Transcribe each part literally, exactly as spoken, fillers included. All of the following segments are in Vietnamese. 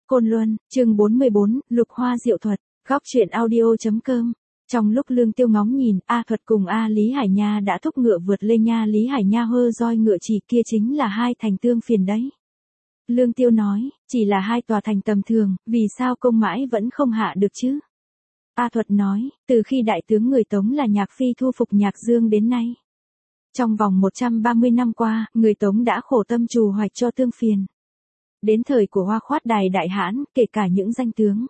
Côn Luân, chương bốn mươi bốn, Lục Hoa Diệu Thuật, góc truyện audio.com. Trong lúc Lương Tiêu ngóng nhìn, A Thuật cùng A Lý Hải Nha đã thúc ngựa vượt lên nha. Lý Hải Nha hơ roi ngựa chỉ kia chính là hai thành tương phiền đấy. Lương Tiêu nói, chỉ là hai tòa thành tầm thường, vì sao công mãi vẫn không hạ được chứ? A Thuật nói, từ khi đại tướng người Tống là Nhạc Phi thu phục Nhạc Dương đến nay. Trong vòng một trăm ba mươi năm qua, người Tống đã khổ tâm trù hoạch cho tương phiền. Đến thời của Hoa Khoát Đài Đại Hãn, kể cả những danh tướng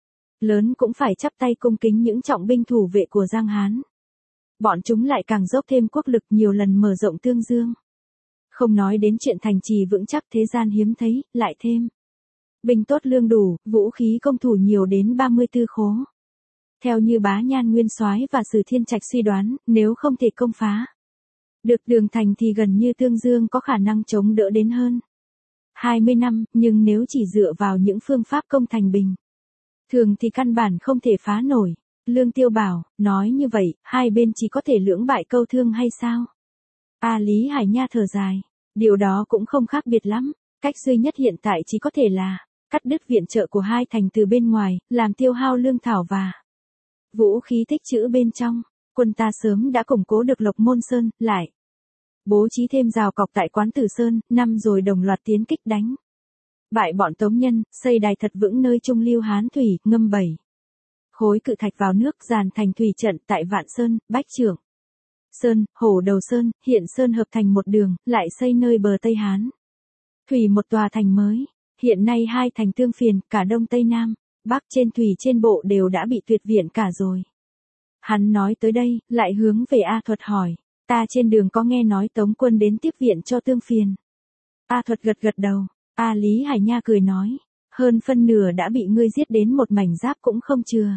lớn cũng phải chắp tay cung kính những trọng binh thủ vệ của Giang Hán. Bọn chúng lại càng dốc thêm quốc lực nhiều lần mở rộng Tương Dương. Không nói đến chuyện thành trì vững chắc thế gian hiếm thấy, lại thêm binh tốt lương đủ, vũ khí công thủ nhiều đến ba mươi tư khố. Theo như Bá Nhan Nguyên Soái và Sử Thiên Trạch suy đoán, nếu không thể công phá được đường thành thì gần như Tương Dương có khả năng chống đỡ đến hơn hai mươi năm, nhưng nếu chỉ dựa vào những phương pháp công thành bình thường thì căn bản không thể phá nổi. Lương Tiêu bảo, nói như vậy, hai bên chỉ có thể lưỡng bại câu thương hay sao? A Lý Hải Nha thở dài, điều đó cũng không khác biệt lắm, cách duy nhất hiện tại chỉ có thể là cắt đứt viện trợ của hai thành từ bên ngoài, làm tiêu hao lương thảo và vũ khí tích trữ bên trong. Quân ta sớm đã củng cố được Lộc Môn Sơn, lại bố trí thêm rào cọc tại Quán Tử Sơn, năm rồi đồng loạt tiến kích đánh bại bọn Tống Nhân, xây đài thật vững nơi trung lưu Hán thủy, ngâm bảy khối cự thạch vào nước, dàn thành thủy trận tại Vạn Sơn, Bách Trưởng Sơn, Hổ Đầu Sơn, Hiện Sơn hợp thành một đường, lại xây nơi bờ Tây Hán thủy một tòa thành mới. Hiện nay hai thành tương phiền, cả Đông Tây Nam, Bắc trên thủy trên bộ đều đã bị tuyệt viện cả rồi. Hắn nói tới đây, lại hướng về A Thuật hỏi, ta trên đường có nghe nói Tống quân đến tiếp viện cho tương phiền. A Thuật gật gật đầu. A Lý Hải Nha cười nói, hơn phân nửa đã bị ngươi giết đến một mảnh giáp cũng không chừa.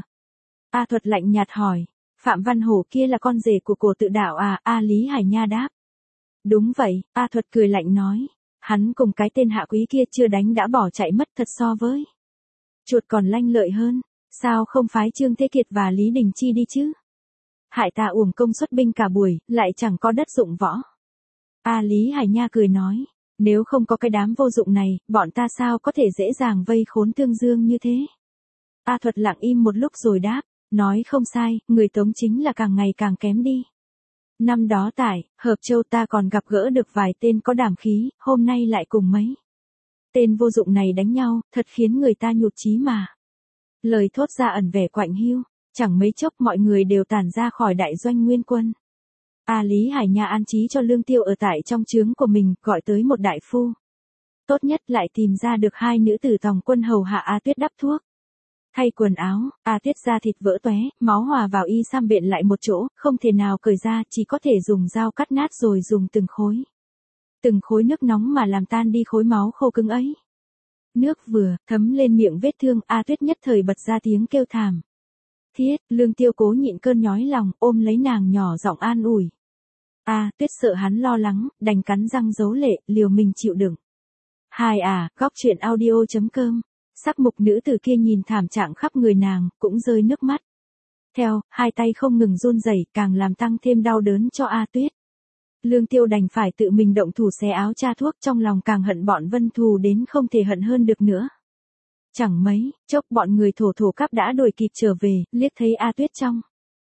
A Thuật lạnh nhạt hỏi, Phạm Văn Hổ kia là con rể của Cổ Tự Đạo à? A Lý Hải Nha đáp, đúng vậy. A Thuật cười lạnh nói, hắn cùng cái tên hạ quý kia chưa đánh đã bỏ chạy mất, thật so với chuột còn lanh lợi hơn, sao không phái Trương Thế Kiệt và Lý Đình Chi đi chứ? Hại ta uổng công xuất binh cả buổi, lại chẳng có đất dụng võ. A Lý Hải Nha cười nói, nếu không có cái đám vô dụng này, bọn ta sao có thể dễ dàng vây khốn Tương Dương như thế? A Thuật lặng im một lúc rồi đáp, nói không sai, người Tống chính là càng ngày càng kém đi. Năm đó tại Hợp Châu ta còn gặp gỡ được vài tên có đảm khí, hôm nay lại cùng mấy tên vô dụng này đánh nhau, thật khiến người ta nhụt chí mà. Lời thốt ra ẩn vẻ quạnh hiu, chẳng mấy chốc mọi người đều tản ra khỏi đại doanh nguyên quân. A Lý Hải Nha an trí cho Lương Tiêu ở tại trong trướng của mình, gọi tới một đại phu. Tốt nhất lại tìm ra được hai nữ tử tòng quân hầu hạ A Tuyết đắp thuốc, thay quần áo. A Tuyết da thịt vỡ tóe, máu hòa vào y sam bện lại một chỗ, không thể nào cởi ra, chỉ có thể dùng dao cắt nát rồi dùng từng khối. Từng khối nước nóng mà làm tan đi khối máu khô cứng ấy. Nước vừa thấm lên miệng vết thương, A Tuyết nhất thời bật ra tiếng kêu thảm thiết. Lương Tiêu cố nhịn cơn nhói lòng, ôm lấy nàng nhỏ giọng an ủi. A Tuyết sợ hắn lo lắng, đành cắn răng giấu lệ, liều mình chịu đựng. Hai à, góc truyện audio.com. Sắc mục nữ tử kia nhìn thảm trạng khắp người nàng, cũng rơi nước mắt. Theo, hai tay không ngừng run rẩy, càng làm tăng thêm đau đớn cho A Tuyết. Lương Tiêu đành phải tự mình động thủ xé áo cha thuốc, trong lòng càng hận bọn Vân Thù đến không thể hận hơn được nữa. Chẳng mấy chốc bọn người thổ thổ cáp đã đuổi kịp trở về, liếc thấy A Tuyết trong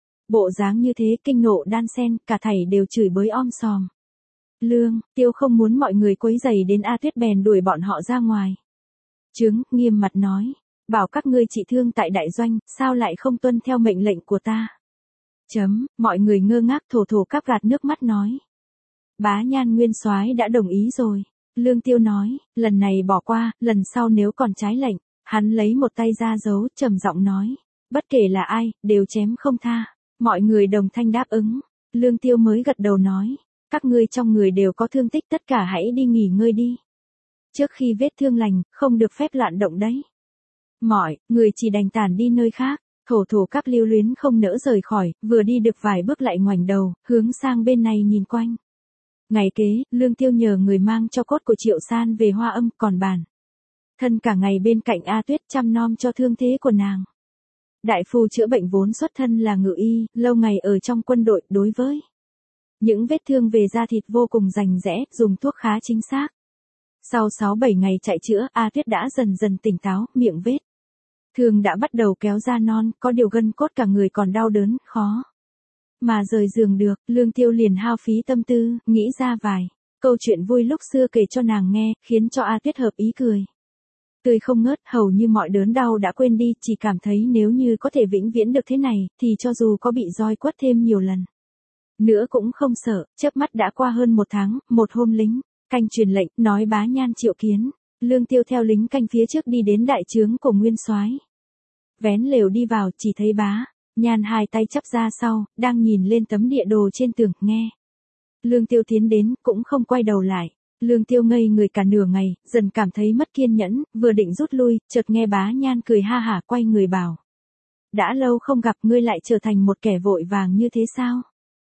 bộ dáng như thế, kinh nộ đan xen, cả thảy đều chửi bới om sòm. Lương Tiêu không muốn mọi người quấy rầy đến A Tuyết, bèn đuổi bọn họ ra ngoài trướng, nghiêm mặt nói, bảo các ngươi trị thương tại đại doanh, sao lại không tuân theo mệnh lệnh của ta? Chấm, mọi người ngơ ngác. Thổ thổ cáp gạt nước mắt nói, Bá Nhan Nguyên Soái đã đồng ý rồi. Lương Tiêu nói, lần này bỏ qua, lần sau nếu còn trái lệnh. Hắn lấy một tay ra dấu, trầm giọng nói, bất kể là ai, đều chém không tha. Mọi người đồng thanh đáp ứng. Lương Tiêu mới gật đầu nói, các ngươi trong người đều có thương tích, tất cả hãy đi nghỉ ngơi đi. Trước khi vết thương lành, không được phép loạn động đấy. Mọi người chỉ đành tản đi nơi khác. Thổ thổ cáp lưu luyến không nỡ rời khỏi, vừa đi được vài bước lại ngoảnh đầu, hướng sang bên này nhìn quanh. Ngày kế, Lương Tiêu nhờ người mang cho cốt của Triệu San về Hoa Âm, còn bản thân cả ngày bên cạnh A Tuyết chăm nom cho thương thế của nàng. Đại phu chữa bệnh vốn xuất thân là ngự y, lâu ngày ở trong quân đội, đối với những vết thương về da thịt vô cùng rành rẽ, dùng thuốc khá chính xác. Sau sáu bảy ngày chạy chữa, A Tuyết đã dần dần tỉnh táo, miệng vết thương đã bắt đầu kéo ra non, có điều gân cốt cả người còn đau đớn, khó mà rời giường được. Lương Tiêu liền hao phí tâm tư, nghĩ ra vài câu chuyện vui lúc xưa kể cho nàng nghe, khiến cho A Tuyết hợp ý cười tươi không ngớt, hầu như mọi đớn đau đã quên đi, chỉ cảm thấy nếu như có thể vĩnh viễn được thế này, thì cho dù có bị roi quất thêm nhiều lần nữa cũng không sợ. Chớp mắt đã qua hơn một tháng, một hôm lính canh truyền lệnh, nói Bá Nhan triệu kiến. Lương Tiêu theo lính canh phía trước đi đến đại trướng của Nguyên Soái. Vén lều đi vào, chỉ thấy Bá Nhan hai tay chắp ra sau, đang nhìn lên tấm địa đồ trên tường, nghe. Lương Tiêu tiến đến, cũng không quay đầu lại. Lương Tiêu ngây người cả nửa ngày, dần cảm thấy mất kiên nhẫn, vừa định rút lui, chợt nghe Bá Nhan cười ha hả quay người bảo. Đã lâu không gặp, ngươi lại trở thành một kẻ vội vàng như thế sao?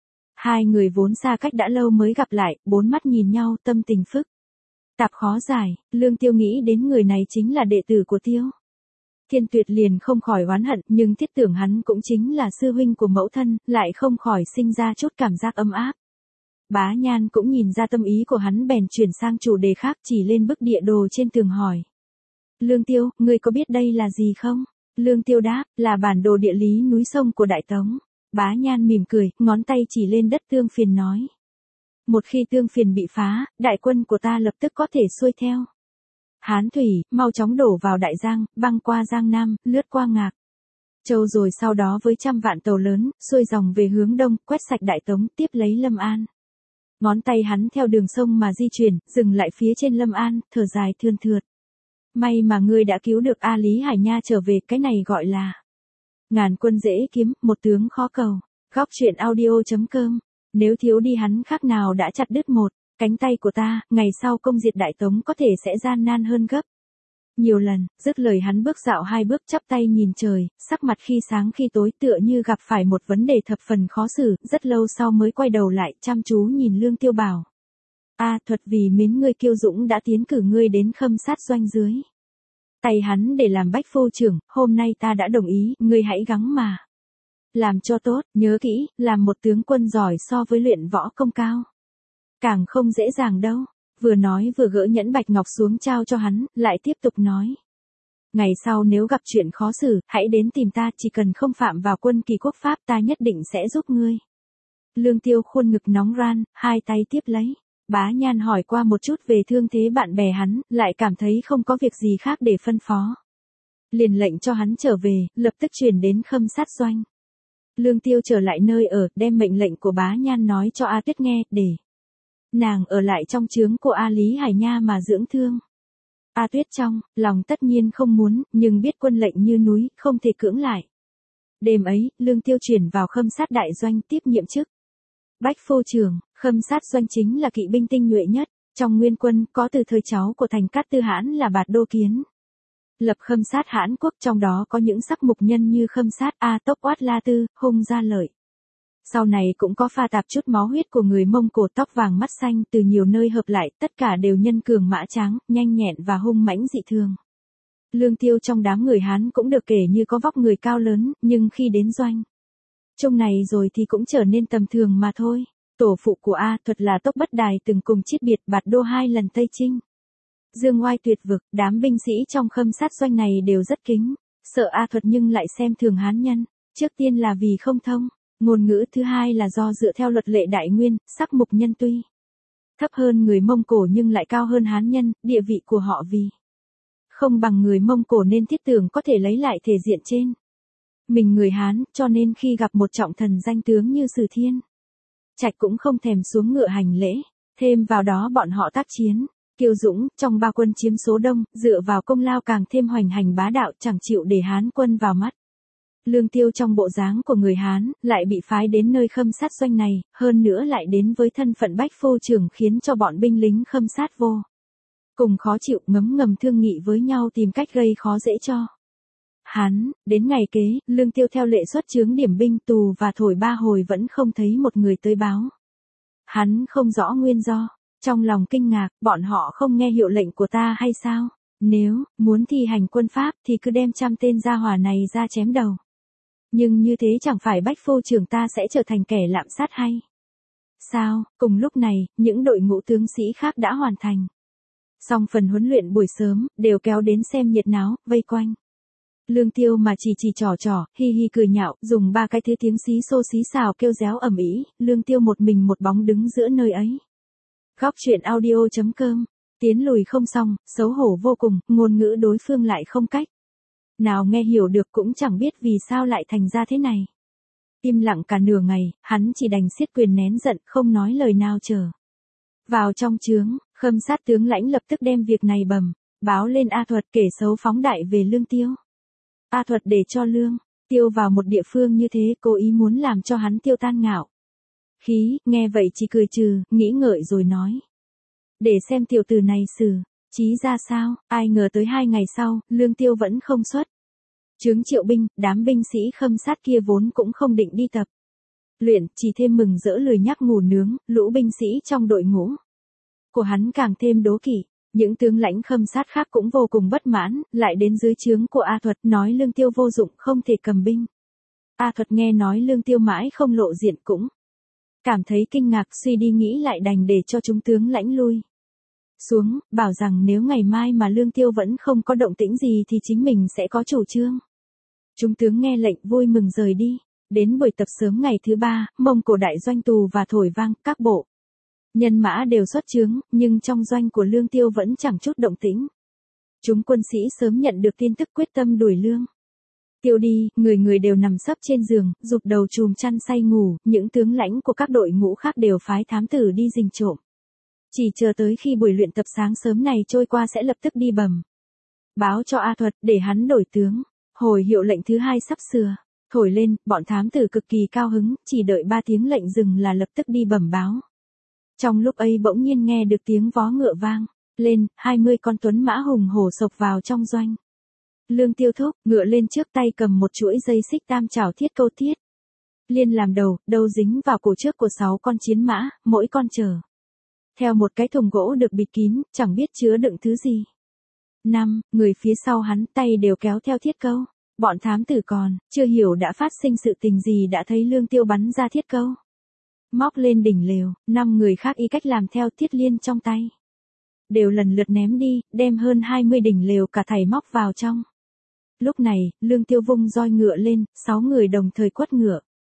Hai người vốn xa cách đã lâu mới gặp lại, bốn mắt nhìn nhau, tâm tình phức tạp khó giải. Lương Tiêu nghĩ đến người này chính là đệ tử của Tiêu Thiên Tuyệt liền không khỏi oán hận, nhưng thiết tưởng hắn cũng chính là sư huynh của mẫu thân, lại không khỏi sinh ra chút cảm giác ấm áp. Bá Nhan cũng nhìn ra tâm ý của hắn, bèn chuyển sang chủ đề khác, chỉ lên bức địa đồ trên tường hỏi. Lương Tiêu, ngươi có biết đây là gì không? Lương Tiêu đáp, là bản đồ địa lý núi sông của Đại Tống. Bá Nhan mỉm cười, ngón tay chỉ lên đất Tương Phiền nói. Một khi Tương Phiền bị phá, đại quân của ta lập tức có thể xuôi theo Hán thủy, mau chóng đổ vào Đại Giang, băng qua Giang Nam, lướt qua Ngạc Châu, rồi sau đó với trăm vạn tàu lớn, xuôi dòng về hướng đông, quét sạch Đại Tống, tiếp lấy Lâm An. Ngón tay hắn theo đường sông mà di chuyển, dừng lại phía trên Lâm An, thở dài thườn thượt. May mà ngươi đã cứu được A Lý Hải Nha trở về, cái này gọi là ngàn quân dễ kiếm, một tướng khó cầu. Góc truyện audio chấm com. Nếu thiếu đi hắn khác nào đã chặt đứt một cánh tay của ta, ngày sau công diệt Đại Tống có thể sẽ gian nan hơn gấp nhiều lần. Dứt lời hắn bước dạo hai bước, chắp tay nhìn trời, sắc mặt khi sáng khi tối, tựa như gặp phải một vấn đề thập phần khó xử, rất lâu sau mới quay đầu lại, chăm chú nhìn Lương Tiêu bảo. A Thuật, vì mến ngươi kiêu dũng đã tiến cử ngươi đến Khâm Sát doanh dưới tay hắn để làm bách phu trưởng, hôm nay ta đã đồng ý, ngươi hãy gắng mà làm cho tốt, nhớ kỹ, làm một tướng quân giỏi so với luyện võ công cao càng không dễ dàng đâu. Vừa nói vừa gỡ nhẫn bạch ngọc xuống trao cho hắn, lại tiếp tục nói. Ngày sau nếu gặp chuyện khó xử, hãy đến tìm ta, chỉ cần không phạm vào quân kỳ quốc pháp, ta nhất định sẽ giúp ngươi. Lương Tiêu khuôn ngực nóng ran, hai tay tiếp lấy. Bá Nhan hỏi qua một chút về thương thế bạn bè hắn, lại cảm thấy không có việc gì khác để phân phó. Liền lệnh cho hắn trở về, lập tức chuyển đến Khâm Sát doanh. Lương Tiêu trở lại nơi ở, đem mệnh lệnh của Bá Nhan nói cho A Tuyết nghe, để nàng ở lại trong trướng của A Lý Hải Nha mà dưỡng thương. A Tuyết trong lòng tất nhiên không muốn, nhưng biết quân lệnh như núi, không thể cưỡng lại. Đêm ấy, Lương Tiêu chuyển vào Khâm Sát đại doanh, tiếp nhiệm chức bách phu trưởng. Khâm Sát doanh chính là kỵ binh tinh nhuệ nhất trong nguyên quân, có từ thời cháu của Thành Cát Tư Hãn là Bạt Đô Kiến lập Khâm Sát Hãn quốc, trong đó có những sắc mục nhân như Khâm Sát, A Tốc, Oát La Tư, Hung Gia Lợi. Sau này cũng có pha tạp chút máu huyết của người Mông Cổ tóc vàng mắt xanh, từ nhiều nơi hợp lại, tất cả đều nhân cường mã tráng, nhanh nhẹn và hung mãnh dị thường. Lương Tiêu trong đám người Hán cũng được kể như có vóc người cao lớn, nhưng khi đến doanh chung này rồi thì cũng trở nên tầm thường mà thôi. Tổ phụ của A Thuật là Tốc Bất Đài từng cùng chiết biệt Bạt Đô hai lần Tây Chinh dương oai tuyệt vực, đám binh sĩ trong Khâm Sát doanh này đều rất kính sợ A Thuật, nhưng lại xem thường Hán nhân. Trước tiên là vì không thông ngôn ngữ, thứ hai là do dựa theo luật lệ Đại Nguyên, sắc mục nhân tuy thấp hơn người Mông Cổ nhưng lại cao hơn Hán nhân, địa vị của họ vì không bằng người Mông Cổ nên thiết tưởng có thể lấy lại thể diện trên mình người Hán, cho nên khi gặp một trọng thần danh tướng như Sử Thiên Trạch cũng không thèm xuống ngựa hành lễ. Thêm vào đó bọn họ tác chiến kiêu dũng, trong ba quân chiếm số đông, dựa vào công lao càng thêm hoành hành bá đạo, chẳng chịu để Hán quân vào mắt. Lương Tiêu trong bộ dáng của người Hán, lại bị phái đến nơi Khâm Sát doanh này, hơn nữa lại đến với thân phận bách phu trưởng, khiến cho bọn binh lính Khâm Sát vô cùng khó chịu, ngấm ngầm thương nghị với nhau tìm cách gây khó dễ cho hắn. Đến ngày kế, Lương Tiêu theo lệ xuất chướng điểm binh, tù và thổi ba hồi vẫn không thấy một người tới báo. Hắn không rõ nguyên do, trong lòng kinh ngạc, bọn họ không nghe hiệu lệnh của ta hay sao? Nếu muốn thi hành quân pháp thì cứ đem trăm tên gia hỏa này ra chém đầu. Nhưng như thế chẳng phải bách phu trưởng ta sẽ trở thành kẻ lạm sát hay sao? Cùng lúc này, những đội ngũ tướng sĩ khác đã hoàn thành Xong phần huấn luyện buổi sớm, đều kéo đến xem nhiệt náo, vây quanh. Lương Tiêu mà chỉ chỉ trò trò, hi hi cười nhạo, dùng ba cái thế tiếng xí xô xí xào kêu réo ầm ĩ, Lương Tiêu một mình một bóng đứng giữa nơi ấy. Góc truyện audio chấm com, tiến lùi không xong, xấu hổ vô cùng, ngôn ngữ đối phương lại không cách nào nghe hiểu được, cũng chẳng biết vì sao lại thành ra thế này. Im lặng cả nửa ngày, hắn chỉ đành siết quyền nén giận, không nói lời nào chờ. Vào trong trướng, Khâm Sát tướng lãnh lập tức đem việc này bẩm báo lên A Thuật, kể xấu phóng đại về Lương Tiêu. A Thuật để cho Lương Tiêu vào một địa phương như thế, cố ý muốn làm cho hắn tiêu tan ngạo khí, nghe vậy chỉ cười trừ, nghĩ ngợi rồi nói: để xem tiểu tử này xử trí ra sao. Ai ngờ tới hai ngày sau, Lương Tiêu vẫn không xuất trướng triệu binh, đám binh sĩ Khâm Sát kia vốn cũng không định đi tập luyện, chỉ thêm mừng rỡ lười nhác ngủ nướng, lũ binh sĩ trong đội ngũ của hắn càng thêm đố kỵ. Những tướng lãnh Khâm Sát khác cũng vô cùng bất mãn, lại đến dưới trướng của A Thuật nói Lương Tiêu vô dụng, không thể cầm binh. A Thuật nghe nói Lương Tiêu mãi không lộ diện cũng cảm thấy kinh ngạc, suy đi nghĩ lại đành để cho chúng tướng lãnh lui xuống, bảo rằng nếu ngày mai mà Lương Tiêu vẫn không có động tĩnh gì thì chính mình sẽ có chủ trương. Chúng tướng nghe lệnh vui mừng rời đi. Đến buổi tập sớm ngày thứ ba, Mông Cổ đại doanh tù và thổi vang, các bộ nhân mã đều xuất trướng, nhưng trong doanh của Lương Tiêu vẫn chẳng chút động tĩnh. Chúng quân sĩ sớm nhận được tin tức, quyết tâm đuổi Lương Tiêu đi, người người đều nằm sấp trên giường, rụp đầu chùm chăn say ngủ, những tướng lãnh của các đội ngũ khác đều phái thám tử đi rình trộm. Chỉ chờ tới khi buổi luyện tập sáng sớm này trôi qua sẽ lập tức đi bẩm báo cho A Thuật, để hắn đổi tướng. Hồi hiệu lệnh thứ hai sắp sửa thổi lên, bọn thám tử cực kỳ cao hứng, chỉ đợi ba tiếng lệnh dừng là lập tức đi bẩm báo. Trong lúc ấy bỗng nhiên nghe được tiếng vó ngựa vang lên, hai mươi con tuấn mã hùng hổ sộc vào trong doanh. Lương Tiêu thúc, ngựa lên trước, tay cầm một chuỗi dây xích tam chảo thiết câu thiết liên làm đầu, đầu dính vào cổ trước của sáu con chiến mã, mỗi con chở theo một cái thùng gỗ được bịt kín, chẳng biết chứa đựng thứ gì. Năm người phía sau hắn, tay đều kéo theo thiết câu. Bọn thám tử còn chưa hiểu đã phát sinh sự tình gì đã thấy Lương Tiêu bắn ra thiết câu, móc lên đỉnh lều. Năm người khác y cách làm theo, thiết liên trong tay đều lần lượt ném đi, đem hơn hai mươi đỉnh lều cả thảy móc vào trong. Lúc này, Lương Tiêu vung roi ngựa lên, sáu người đồng thời quất ngựa.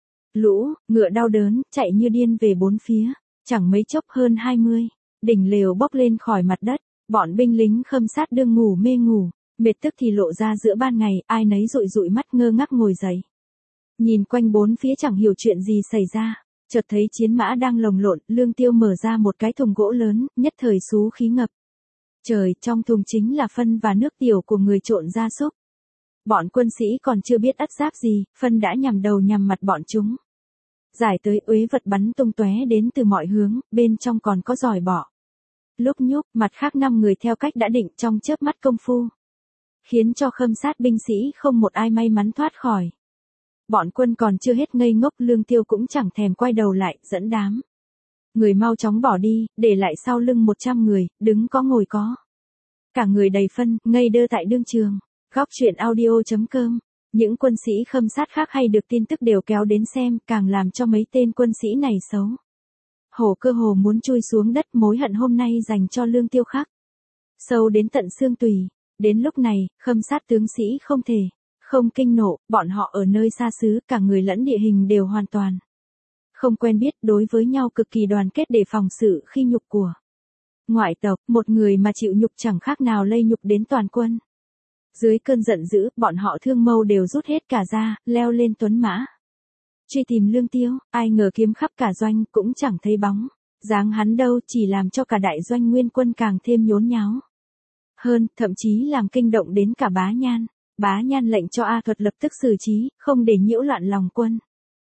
Lũ ngựa đau đớn, chạy như điên về bốn phía. Chẳng mấy chốc hơn hai mươi đỉnh lều bốc lên khỏi mặt đất. Bọn binh lính Khâm Sát đương ngủ mê ngủ, mệt tức thì lộ ra giữa ban ngày, ai nấy dụi dụi mắt ngơ ngác ngồi dậy. Nhìn quanh bốn phía chẳng hiểu chuyện gì xảy ra, chợt thấy chiến mã đang lồng lộn, Lương Tiêu mở ra một cái thùng gỗ lớn, nhất thời xú khí ngập trời, trong thùng chính là phân và nước tiểu của người trộn gia súc. Bọn quân sĩ còn chưa biết ắt giáp gì, phân đã nhằm đầu nhằm mặt bọn chúng. Giải tới uế vật bắn tung tóe đến từ mọi hướng, bên trong còn có giòi bọ lúc nhúc, mặt khác năm người theo cách đã định trong chớp mắt công phu, khiến cho Khâm Sát binh sĩ không một ai may mắn thoát khỏi. Bọn quân còn chưa hết ngây ngốc, Lương Tiêu cũng chẳng thèm quay đầu lại, dẫn đám người mau chóng bỏ đi, để lại sau lưng một trăm người, đứng có ngồi có cả người đầy phân, ngây đơ tại đương trường. Góc truyện audio chấm com. Những quân sĩ Khâm Sát khác hay được tin tức đều kéo đến xem, càng làm cho mấy tên quân sĩ này xấu hổ, cơ hồ muốn chui xuống đất. Mối hận hôm nay dành cho Lương Tiêu khắc sâu đến tận xương tùy. Đến lúc này, Khâm Sát tướng sĩ không thể không kinh nộ, bọn họ ở nơi xa xứ, cả người lẫn địa hình đều hoàn toàn không quen biết, đối với nhau cực kỳ đoàn kết để phòng sự khi nhục của ngoại tộc. Một người mà chịu nhục chẳng khác nào lây nhục đến toàn quân. Dưới cơn giận dữ, bọn họ thương mâu đều rút hết cả ra, leo lên tuấn mã truy tìm Lương Tiêu. Ai ngờ kiếm khắp cả doanh cũng chẳng thấy bóng dáng hắn đâu, chỉ làm cho cả đại doanh nguyên quân càng thêm nhốn nháo hơn, thậm chí làm kinh động đến cả Bá Nhan. Bá Nhan lệnh cho A Thuật lập tức xử trí, không để nhiễu loạn lòng quân.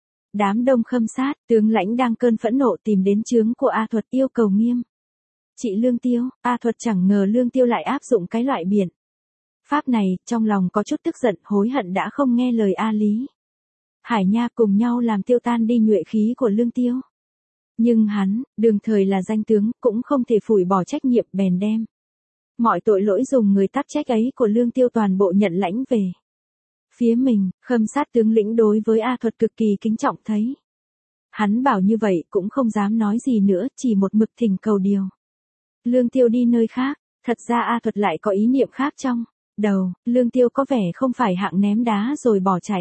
Đám đông Khâm Sát, tướng lãnh đang cơn phẫn nộ tìm đến trướng của A Thuật yêu cầu nghiêm trị Lương Tiêu. A Thuật chẳng ngờ Lương Tiêu lại áp dụng cái loại biện pháp này, trong lòng có chút tức giận, hối hận đã không nghe lời A Lý Hải Nha cùng nhau làm tiêu tan đi nhuệ khí của Lương Tiêu. Nhưng hắn, đường thời là danh tướng, cũng không thể phủi bỏ trách nhiệm, bèn đem mọi tội lỗi dùng người tắc trách ấy của Lương Tiêu toàn bộ nhận lãnh về phía mình. Khâm Sát tướng lĩnh đối với A Thuật cực kỳ kính trọng, thấy hắn bảo như vậy cũng không dám nói gì nữa, chỉ một mực thỉnh cầu điều Lương Tiêu đi nơi khác. Thật ra A Thuật lại có ý niệm khác trong đầu, Lương Tiêu có vẻ không phải hạng ném đá rồi bỏ chạy.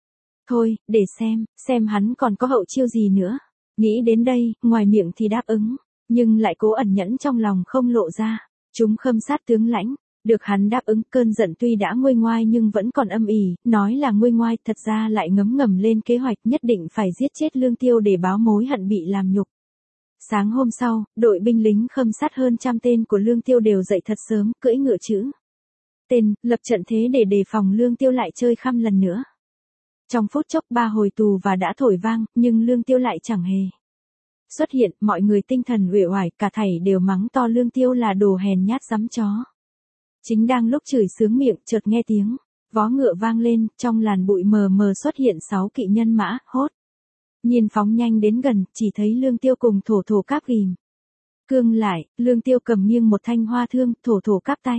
Thôi, để xem, xem hắn còn có hậu chiêu gì nữa. Nghĩ đến đây, ngoài miệng thì đáp ứng, nhưng lại cố ẩn nhẫn trong lòng không lộ ra. Chúng khâm sát tướng lãnh, được hắn đáp ứng, cơn giận tuy đã nguôi ngoai nhưng vẫn còn âm ỉ, nói là nguôi ngoai, thật ra lại ngấm ngầm lên kế hoạch nhất định phải giết chết Lương Tiêu để báo mối hận bị làm nhục. Sáng hôm sau, đội binh lính khâm sát hơn trăm tên của Lương Tiêu đều dậy thật sớm, cưỡi ngựa chữ tên, lập trận thế để đề phòng Lương Tiêu lại chơi khăm lần nữa. Trong phút chốc ba hồi tù và đã thổi vang, nhưng Lương Tiêu lại chẳng hề xuất hiện, mọi người tinh thần uể oải, cả thảy đều mắng to Lương Tiêu là đồ hèn nhát dắm chó. Chính đang lúc chửi sướng miệng, chợt nghe tiếng vó ngựa vang lên, trong làn bụi mờ mờ xuất hiện sáu kỵ nhân mã, hốt nhiên phóng nhanh đến gần, chỉ thấy Lương Tiêu cùng thổ thổ cáp ghim cương lại, Lương Tiêu cầm nghiêng một thanh hoa thương, thổ thổ cáp tay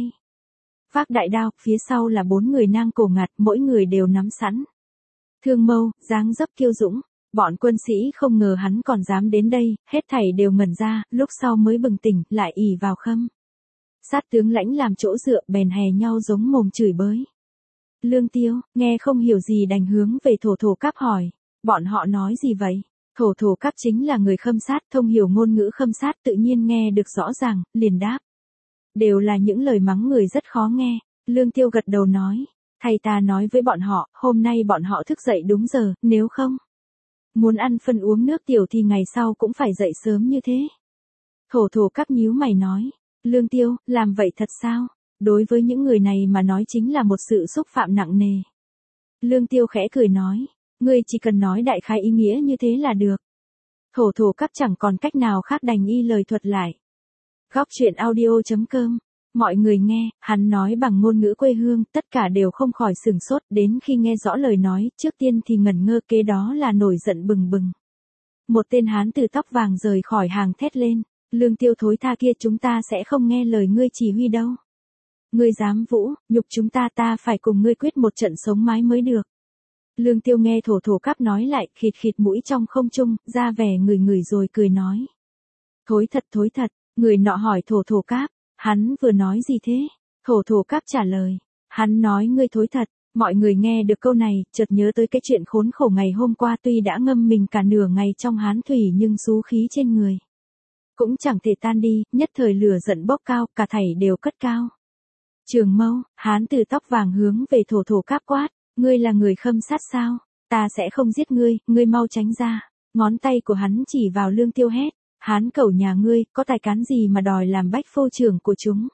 vác đại đao, phía sau là bốn người nang cổ ngặt, mỗi người đều nắm sẵn thương mâu, dáng dấp kiêu dũng. Bọn quân sĩ không ngờ hắn còn dám đến đây, hết thảy đều ngẩn ra, lúc sau mới bừng tỉnh, lại ỉ vào khâm sát tướng lãnh làm chỗ dựa, bèn hè nhau giống mồm chửi bới. Lương Tiêu, nghe không hiểu gì đành hướng về thổ thổ cáp hỏi, bọn họ nói gì vậy? Thổ thổ cáp chính là người khâm sát, thông hiểu ngôn ngữ khâm sát, tự nhiên nghe được rõ ràng, liền đáp. Đều là những lời mắng người rất khó nghe. Lương Tiêu gật đầu nói, thầy ta nói với bọn họ, hôm nay bọn họ thức dậy đúng giờ, nếu không muốn ăn phân uống nước tiểu thì ngày sau cũng phải dậy sớm như thế. Thổ thổ cáp nhíu mày nói, Lương Tiêu, làm vậy thật sao? Đối với những người này mà nói chính là một sự xúc phạm nặng nề. Lương Tiêu khẽ cười nói, ngươi chỉ cần nói đại khái ý nghĩa như thế là được. Thổ thổ cáp chẳng còn cách nào khác đành y lời thuật lại. Góc truyện audio chấm com. Mọi người nghe, hắn nói bằng ngôn ngữ quê hương, tất cả đều không khỏi sửng sốt, đến khi nghe rõ lời nói, trước tiên thì ngẩn ngơ, kế đó là nổi giận bừng bừng. Một tên hán từ tóc vàng rời khỏi hàng thét lên, Lương Tiêu thối tha kia, chúng ta sẽ không nghe lời ngươi chỉ huy đâu. Ngươi dám vũ, nhục chúng ta, ta phải cùng ngươi quyết một trận sống mái mới được. Lương Tiêu nghe thổ thổ cáp nói lại, khịt khịt mũi trong không trung, ra vẻ ngửi ngửi rồi cười nói. Thối thật thối thật, người nọ hỏi thổ thổ cáp, hắn vừa nói gì thế? Thổ thổ cáp trả lời, hắn nói ngươi thối thật. Mọi người nghe được câu này, chợt nhớ tới cái chuyện khốn khổ ngày hôm qua, tuy đã ngâm mình cả nửa ngày trong hán thủy nhưng xú khí trên người cũng chẳng thể tan đi, nhất thời lửa giận bốc cao, cả thảy đều cất cao. Trường mâu, hán từ tóc vàng hướng về thổ thổ cáp quát, ngươi là người khâm sát sao? Ta sẽ không giết ngươi, ngươi mau tránh ra. Ngón tay của hắn chỉ vào Lương Tiêu hét, hán cẩu nhà ngươi, có tài cán gì mà đòi làm bách phô trưởng của chúng?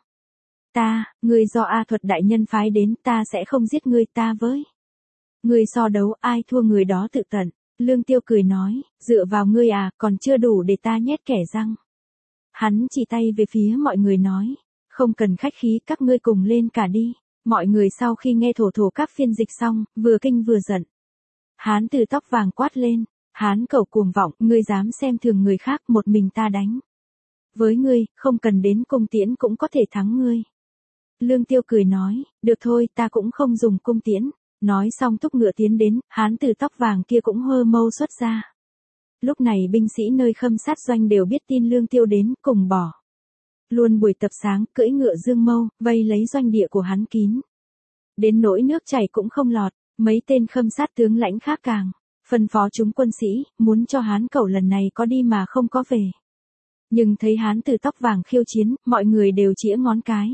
Ta, ngươi do A Thuật đại nhân phái đến, ta sẽ không giết ngươi, ta với ngươi so đấu, ai thua người đó tự tận. Lương Tiêu cười nói, dựa vào ngươi à, còn chưa đủ để ta nhét kẻ răng. Hắn chỉ tay về phía mọi người nói, không cần khách khí, các ngươi cùng lên cả đi. Mọi người sau khi nghe thổ thổ các phiên dịch xong, vừa kinh vừa giận. Hán từ tóc vàng quát lên, hán cẩu cuồng vọng, ngươi dám xem thường người khác, một mình ta đánh với ngươi, không cần đến cung tiễn cũng có thể thắng ngươi. Lương Tiêu cười nói, được thôi, ta cũng không dùng cung tiễn. Nói xong thúc ngựa tiến đến, hán từ tóc vàng kia cũng hơ mâu xuất ra. Lúc này binh sĩ nơi khâm sát doanh đều biết tin Lương Tiêu đến, cùng bỏ luôn buổi tập sáng, cưỡi ngựa dương mâu, vây lấy doanh địa của hắn kín. Đến nỗi nước chảy cũng không lọt, mấy tên khâm sát tướng lãnh khác càng phân phó chúng quân sĩ, muốn cho hán cẩu lần này có đi mà không có về. Nhưng thấy hán từ tóc vàng khiêu chiến, mọi người đều chĩa ngón cái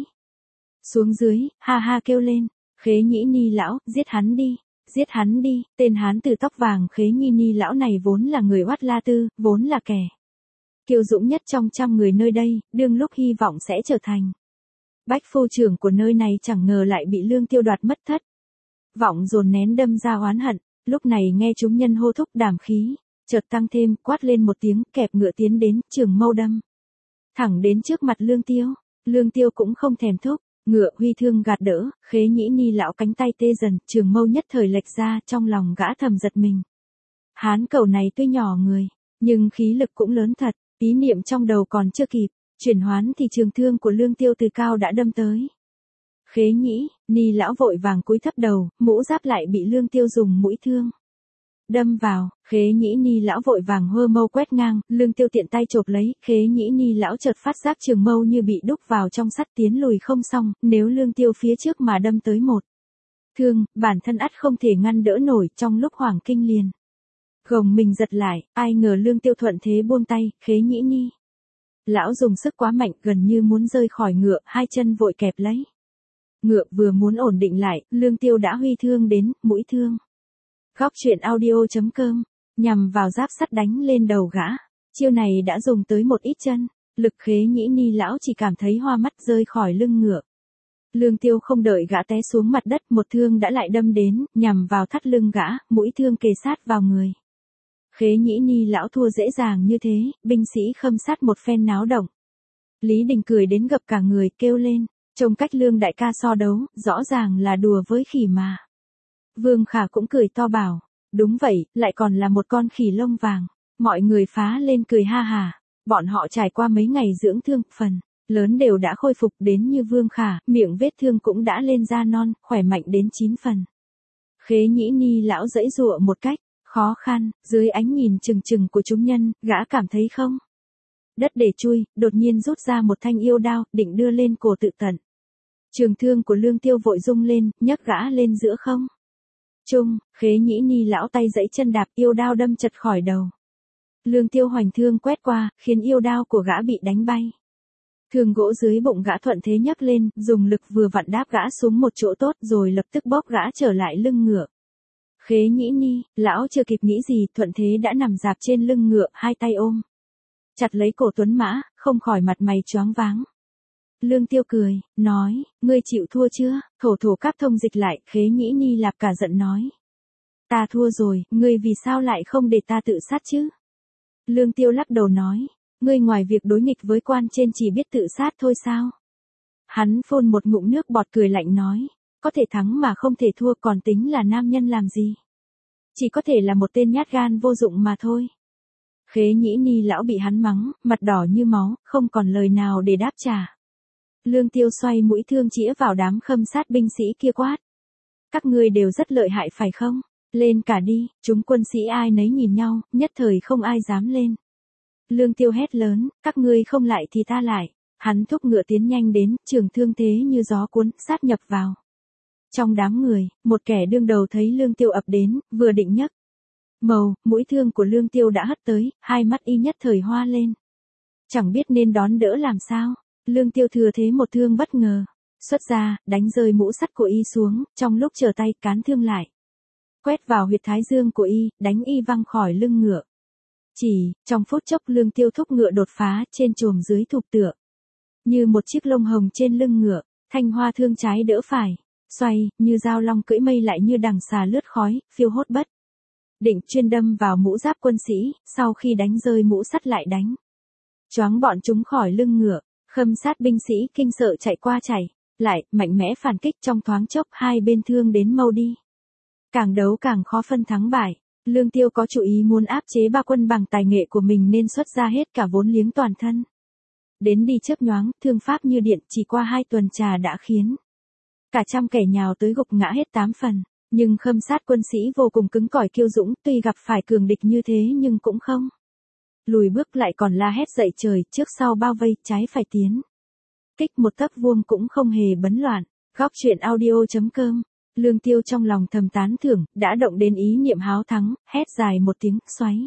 xuống dưới, ha ha kêu lên, Khế Nhĩ Ni lão, giết hắn đi, giết hắn đi. Tên hán từ tóc vàng Khế Nhĩ Ni lão này vốn là người Oát La Tư, vốn là kẻ kiêu dũng nhất trong trăm người nơi đây, đương lúc hy vọng sẽ trở thành bách phu trưởng của nơi này, chẳng ngờ lại bị Lương Tiêu đoạt mất thất vọng, dồn nén đâm ra oán hận. Lúc này nghe chúng nhân hô thúc đảm khí, chợt tăng thêm, quát lên một tiếng, kẹp ngựa tiến đến, trường mâu đâm thẳng đến trước mặt Lương Tiêu. Lương Tiêu cũng không thèm thúc ngựa, huy thương gạt đỡ, Khế Nhĩ Ni lão cánh tay tê dần, trường mâu nhất thời lệch ra, trong lòng gã thầm giật mình. Hán cẩu này tuy nhỏ người, nhưng khí lực cũng lớn thật. Ý niệm trong đầu còn chưa kịp chuyển hoán thì trường thương của Lương Tiêu từ cao đã đâm tới. Khế Nhĩ Ni lão vội vàng cúi thấp đầu, mũ giáp lại bị Lương Tiêu dùng mũi thương đâm vào, Khế Nhĩ Ni lão vội vàng hơ mâu quét ngang, Lương Tiêu tiện tay chộp lấy, Khế Nhĩ Ni lão chợt phát giác trường mâu như bị đúc vào trong sắt tiến lùi không xong, nếu Lương Tiêu phía trước mà đâm tới một thương, bản thân ắt không thể ngăn đỡ nổi, trong lúc hoảng kinh liền gồng mình giật lại, ai ngờ Lương Tiêu thuận thế buông tay, Khế Nhĩ Ni lão dùng sức quá mạnh, gần như muốn rơi khỏi ngựa, hai chân vội kẹp lấy ngựa, vừa muốn ổn định lại, Lương Tiêu đã huy thương đến, mũi thương. Góc truyện audio.com, nhằm vào giáp sắt đánh lên đầu gã. Chiêu này đã dùng tới một ít chân, lực Khế Nhĩ Ni lão chỉ cảm thấy hoa mắt rơi khỏi lưng ngựa. Lương Tiêu không đợi gã té xuống mặt đất, một thương đã lại đâm đến, nhằm vào thắt lưng gã, mũi thương kề sát vào người. Khế Nhĩ Ni lão thua dễ dàng như thế, binh sĩ khâm sát một phen náo động. Lý Đình cười đến gập cả người, kêu lên, trông cách Lương đại ca so đấu, rõ ràng là đùa với khỉ mà. Vương Khả cũng cười to bảo, đúng vậy, lại còn là một con khỉ lông vàng. Mọi người phá lên cười ha hà, bọn họ trải qua mấy ngày dưỡng thương, phần lớn đều đã khôi phục đến như Vương Khả, miệng vết thương cũng đã lên da non, khỏe mạnh đến chín phần. Khế Nhĩ Ni lão giãy giụa một cách khó khăn, dưới ánh nhìn chừng chừng của chúng nhân, gã cảm thấy không đất để chui, đột nhiên rút ra một thanh yêu đao, định đưa lên cổ tự tận. Trường thương của Lương Tiêu vội rung lên, nhấc gã lên giữa không trung, Khế Nhĩ Ni lão tay giãy chân đạp, yêu đao đâm chật khỏi đầu. Lương Tiêu hoành thương quét qua, khiến yêu đao của gã bị đánh bay. Thương gỗ dưới bụng gã thuận thế nhấc lên, dùng lực vừa vặn đáp gã xuống một chỗ tốt, rồi lập tức bóp gã trở lại lưng ngựa. Khế Nhĩ Ni lão chưa kịp nghĩ gì, thuận thế đã nằm dạp trên lưng ngựa, hai tay ôm chặt lấy cổ tuấn mã, không khỏi mặt mày choáng váng. Lương Tiêu cười, nói, ngươi chịu thua chưa? Thổ thổ các thông dịch lại, Khế Nhĩ Ni lạp cả giận nói. Ta thua rồi, ngươi vì sao lại không để ta tự sát chứ? Lương Tiêu lắc đầu nói, ngươi ngoài việc đối nghịch với quan trên chỉ biết tự sát thôi sao? Hắn phun một ngụm nước bọt cười lạnh nói, có thể thắng mà không thể thua, còn tính là nam nhân làm gì? Chỉ có thể là một tên nhát gan vô dụng mà thôi. Khế Nhĩ Ni lão bị hắn mắng, mặt đỏ như máu, không còn lời nào để đáp trả. Lương Tiêu xoay mũi thương chĩa vào đám khâm sát binh sĩ kia quát. Các ngươi đều rất lợi hại phải không? Lên cả đi, chúng quân sĩ ai nấy nhìn nhau, nhất thời không ai dám lên. Lương Tiêu hét lớn, các ngươi không lại thì ta lại. Hắn thúc ngựa tiến nhanh đến, trường thương thế như gió cuốn, sát nhập vào. Trong đám người, một kẻ đương đầu thấy Lương Tiêu ập đến, vừa định nhấc màu, mũi thương của Lương Tiêu đã hất tới, hai mắt y nhất thời hoa lên. Chẳng biết nên đón đỡ làm sao. Lương Tiêu thừa thế một thương bất ngờ xuất ra, đánh rơi mũ sắt của y xuống, trong lúc trở tay cán thương lại. Quét vào huyệt thái dương của y, đánh y văng khỏi lưng ngựa. Chỉ, trong phút chốc Lương Tiêu thúc ngựa đột phá, trên chồm dưới thụp tựa. Như một chiếc lông hồng trên lưng ngựa, thanh hoa thương trái đỡ phải, xoay, như dao long cưỡi mây lại như đằng xà lướt khói, phiêu hốt bất định chuyên đâm vào mũ giáp quân sĩ, sau khi đánh rơi mũ sắt lại đánh choáng bọn chúng khỏi lưng ngựa. Khâm sát binh sĩ kinh sợ chạy qua chạy lại, mạnh mẽ phản kích, trong thoáng chốc hai bên thương đến mau đi. Càng đấu càng khó phân thắng bại. Lương Tiêu có chủ ý muốn áp chế ba quân bằng tài nghệ của mình nên xuất ra hết cả vốn liếng toàn thân. Đến đi chớp nhoáng, thương pháp như điện, chỉ qua hai tuần trà đã khiến cả trăm kẻ nhào tới gục ngã hết tám phần. Nhưng khâm sát quân sĩ vô cùng cứng cỏi kiêu dũng, tuy gặp phải cường địch như thế nhưng cũng không lùi bước, lại còn la hét dậy trời, trước sau bao vây, trái phải tiến kích, một tấc vuông cũng không hề bấn loạn. Góc truyện audio.com, Lương Tiêu trong lòng thầm tán thưởng, đã động đến ý niệm háo thắng, hét dài một tiếng, xoáy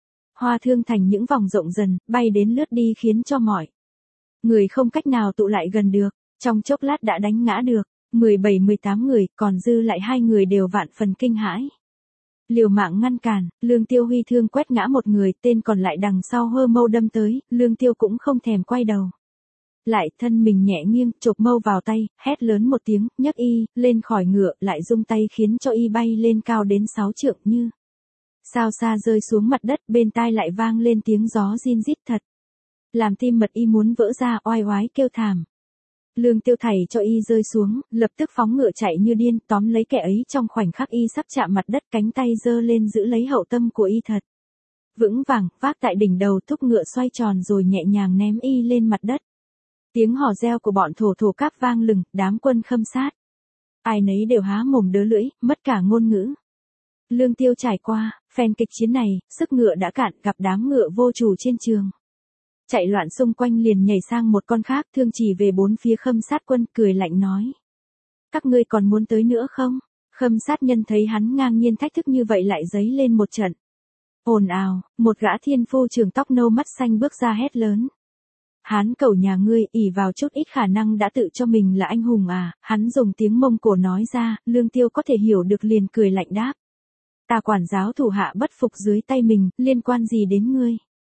hoa thương thành những vòng rộng dần, bay đến lướt đi khiến cho mọi người không cách nào tụ lại gần được. Trong chốc lát đã đánh ngã được mười bảy mười tám người, còn dư lại hai người đều vạn phần kinh hãi. Liều mạng ngăn cản, Lương Tiêu huy thương quét ngã một người, tên còn lại đằng sau hơ mâu đâm tới, Lương Tiêu cũng không thèm quay đầu. Lại thân mình nhẹ nghiêng, chộp mâu vào tay, hét lớn một tiếng, nhấc y lên khỏi ngựa, lại rung tay khiến cho y bay lên cao đến sáu trượng như sao xa rơi xuống mặt đất, bên tai lại vang lên tiếng gió rin rít thật làm tim mật y muốn vỡ ra, oai oái kêu thảm. Lương Tiêu thảy cho y rơi xuống, lập tức phóng ngựa chạy như điên, tóm lấy kẻ ấy, trong khoảnh khắc y sắp chạm mặt đất, cánh tay giơ lên giữ lấy hậu tâm của y thật vững vàng, vác tại đỉnh đầu, thúc ngựa xoay tròn rồi nhẹ nhàng ném y lên mặt đất. Tiếng hò reo của bọn thổ thổ cáp vang lừng, đám quân khâm sát ai nấy đều há mồm đớ lưỡi, mất cả ngôn ngữ. Lương Tiêu trải qua, phen kịch chiến này, sức ngựa đã cạn, gặp đám ngựa vô chủ trên trường. Chạy loạn xung quanh liền nhảy sang một con khác, thương chỉ về bốn phía Khâm Sát Quân, cười lạnh nói. Các ngươi còn muốn tới nữa không? Khâm Sát Nhân thấy hắn ngang nhiên thách thức như vậy lại giấy lên một trận. Ồn ào, một gã thiên phu trưởng tóc nâu mắt xanh bước ra hét lớn. Hán cẩu nhà ngươi ỷ vào chút ít khả năng đã tự cho mình là anh hùng à, hắn dùng tiếng Mông Cổ nói ra, Lương Tiêu có thể hiểu được liền cười lạnh đáp. Ta quản giáo thủ hạ bất phục dưới tay mình, liên quan gì đến ngươi?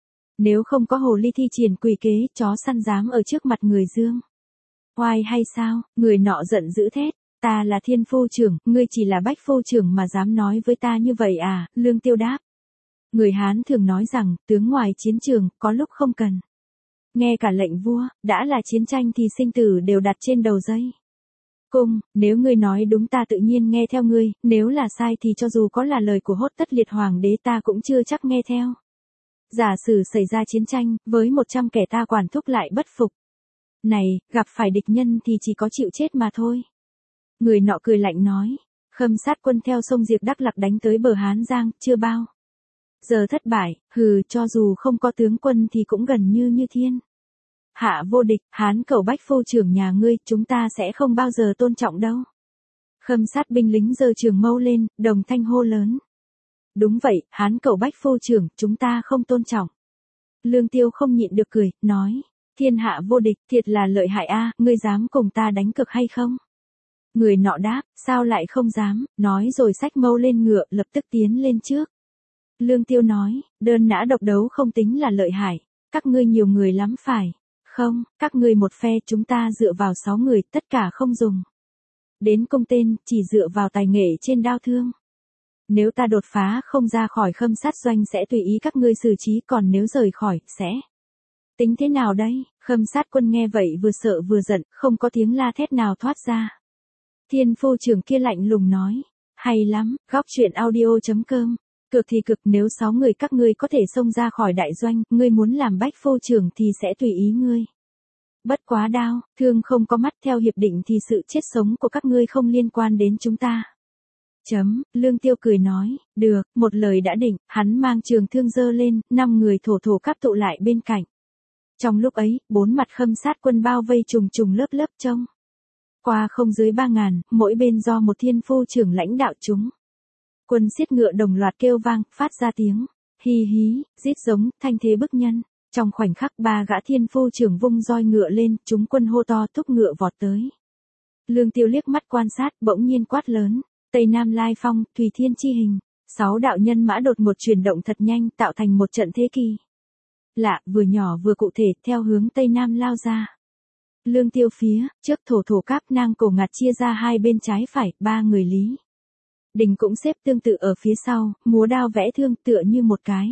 Nếu không có hồ ly thi triển quỷ kế, chó săn dám ở trước mặt người dương. Oai hay sao, người nọ giận dữ thét, ta là thiên phu trưởng, ngươi chỉ là bách phu trưởng mà dám nói với ta như vậy à, Lương Tiêu đáp. Người Hán thường nói rằng, tướng ngoài chiến trường, có lúc không cần. Nghe cả lệnh vua, đã là chiến tranh thì sinh tử đều đặt trên đầu dây. Cung, nếu ngươi nói đúng ta tự nhiên nghe theo ngươi, nếu là sai thì cho dù có là lời của Hốt Tất Liệt Hoàng đế ta cũng chưa chắc nghe theo. Giả sử xảy ra chiến tranh, với một trăm kẻ ta quản thúc lại bất phục. Này, gặp phải địch nhân thì chỉ có chịu chết mà thôi. Người nọ cười lạnh nói, Khâm Sát Quân theo sông Diệp Đắc Lặc đánh tới bờ Hán Giang, chưa bao giờ thất bại, hừ, cho dù không có tướng quân thì cũng gần như như thiên hạ vô địch, Hán cẩu bách phu trưởng nhà ngươi, chúng ta sẽ không bao giờ tôn trọng đâu. Khâm Sát binh lính giơ trường mâu lên, đồng thanh hô lớn. Đúng vậy, Hán cẩu bách phu trưởng, chúng ta không tôn trọng. Lương Tiêu không nhịn được cười, nói, thiên hạ vô địch, thiệt là lợi hại a, ngươi dám cùng ta đánh cực hay không? Người nọ đáp, sao lại không dám, nói rồi xách mâu lên ngựa, lập tức tiến lên trước. Lương Tiêu nói, đơn nã độc đấu không tính là lợi hại, các ngươi nhiều người lắm phải. Không, các ngươi một phe, chúng ta dựa vào sáu người, tất cả không dùng. Đến công tên, chỉ dựa vào tài nghệ trên đao thương. Nếu ta đột phá không ra khỏi Khâm Sát doanh sẽ tùy ý các ngươi xử trí, còn nếu rời khỏi, sẽ tính thế nào đây? Khâm Sát Quân nghe vậy vừa sợ vừa giận, không có tiếng la thét nào thoát ra. Thiên phu trưởng kia lạnh lùng nói, hay lắm, góc truyện audio chấm com. Cực thì cực, nếu sáu người các ngươi có thể xông ra khỏi đại doanh, ngươi muốn làm bách phu trưởng thì sẽ tùy ý ngươi. Bất quá đao, thương không có mắt, theo hiệp định thì sự chết sống của các ngươi không liên quan đến chúng ta. Chấm, Lương Tiêu cười nói, được, một lời đã định, hắn mang trường thương giơ lên, năm người thổ thổ cáp tụ lại bên cạnh. Trong lúc ấy, bốn mặt Khâm Sát Quân bao vây trùng trùng lớp lớp trông qua không dưới ba ngàn, mỗi bên do một thiên phu trưởng lãnh đạo chúng. Quân xiết ngựa đồng loạt kêu vang, phát ra tiếng hí hí, rít giống, thanh thế bức nhân. Trong khoảnh khắc ba gã thiên phu trưởng vung roi ngựa lên, chúng quân hô to thúc ngựa vọt tới. Lương Tiêu liếc mắt quan sát, bỗng nhiên quát lớn, Tây Nam Lai Phong, Thủy Thiên chi hình. Sáu đạo nhân mã đột một chuyển động thật nhanh, tạo thành một trận thế kỳ lạ, vừa nhỏ vừa cụ thể, theo hướng Tây Nam lao ra. Lương Tiêu phía trước thổ thổ cáp nang cổ ngạt chia ra hai bên trái phải, ba người Lý Đình cũng xếp tương tự ở phía sau, múa đao vẽ thương tựa như một cái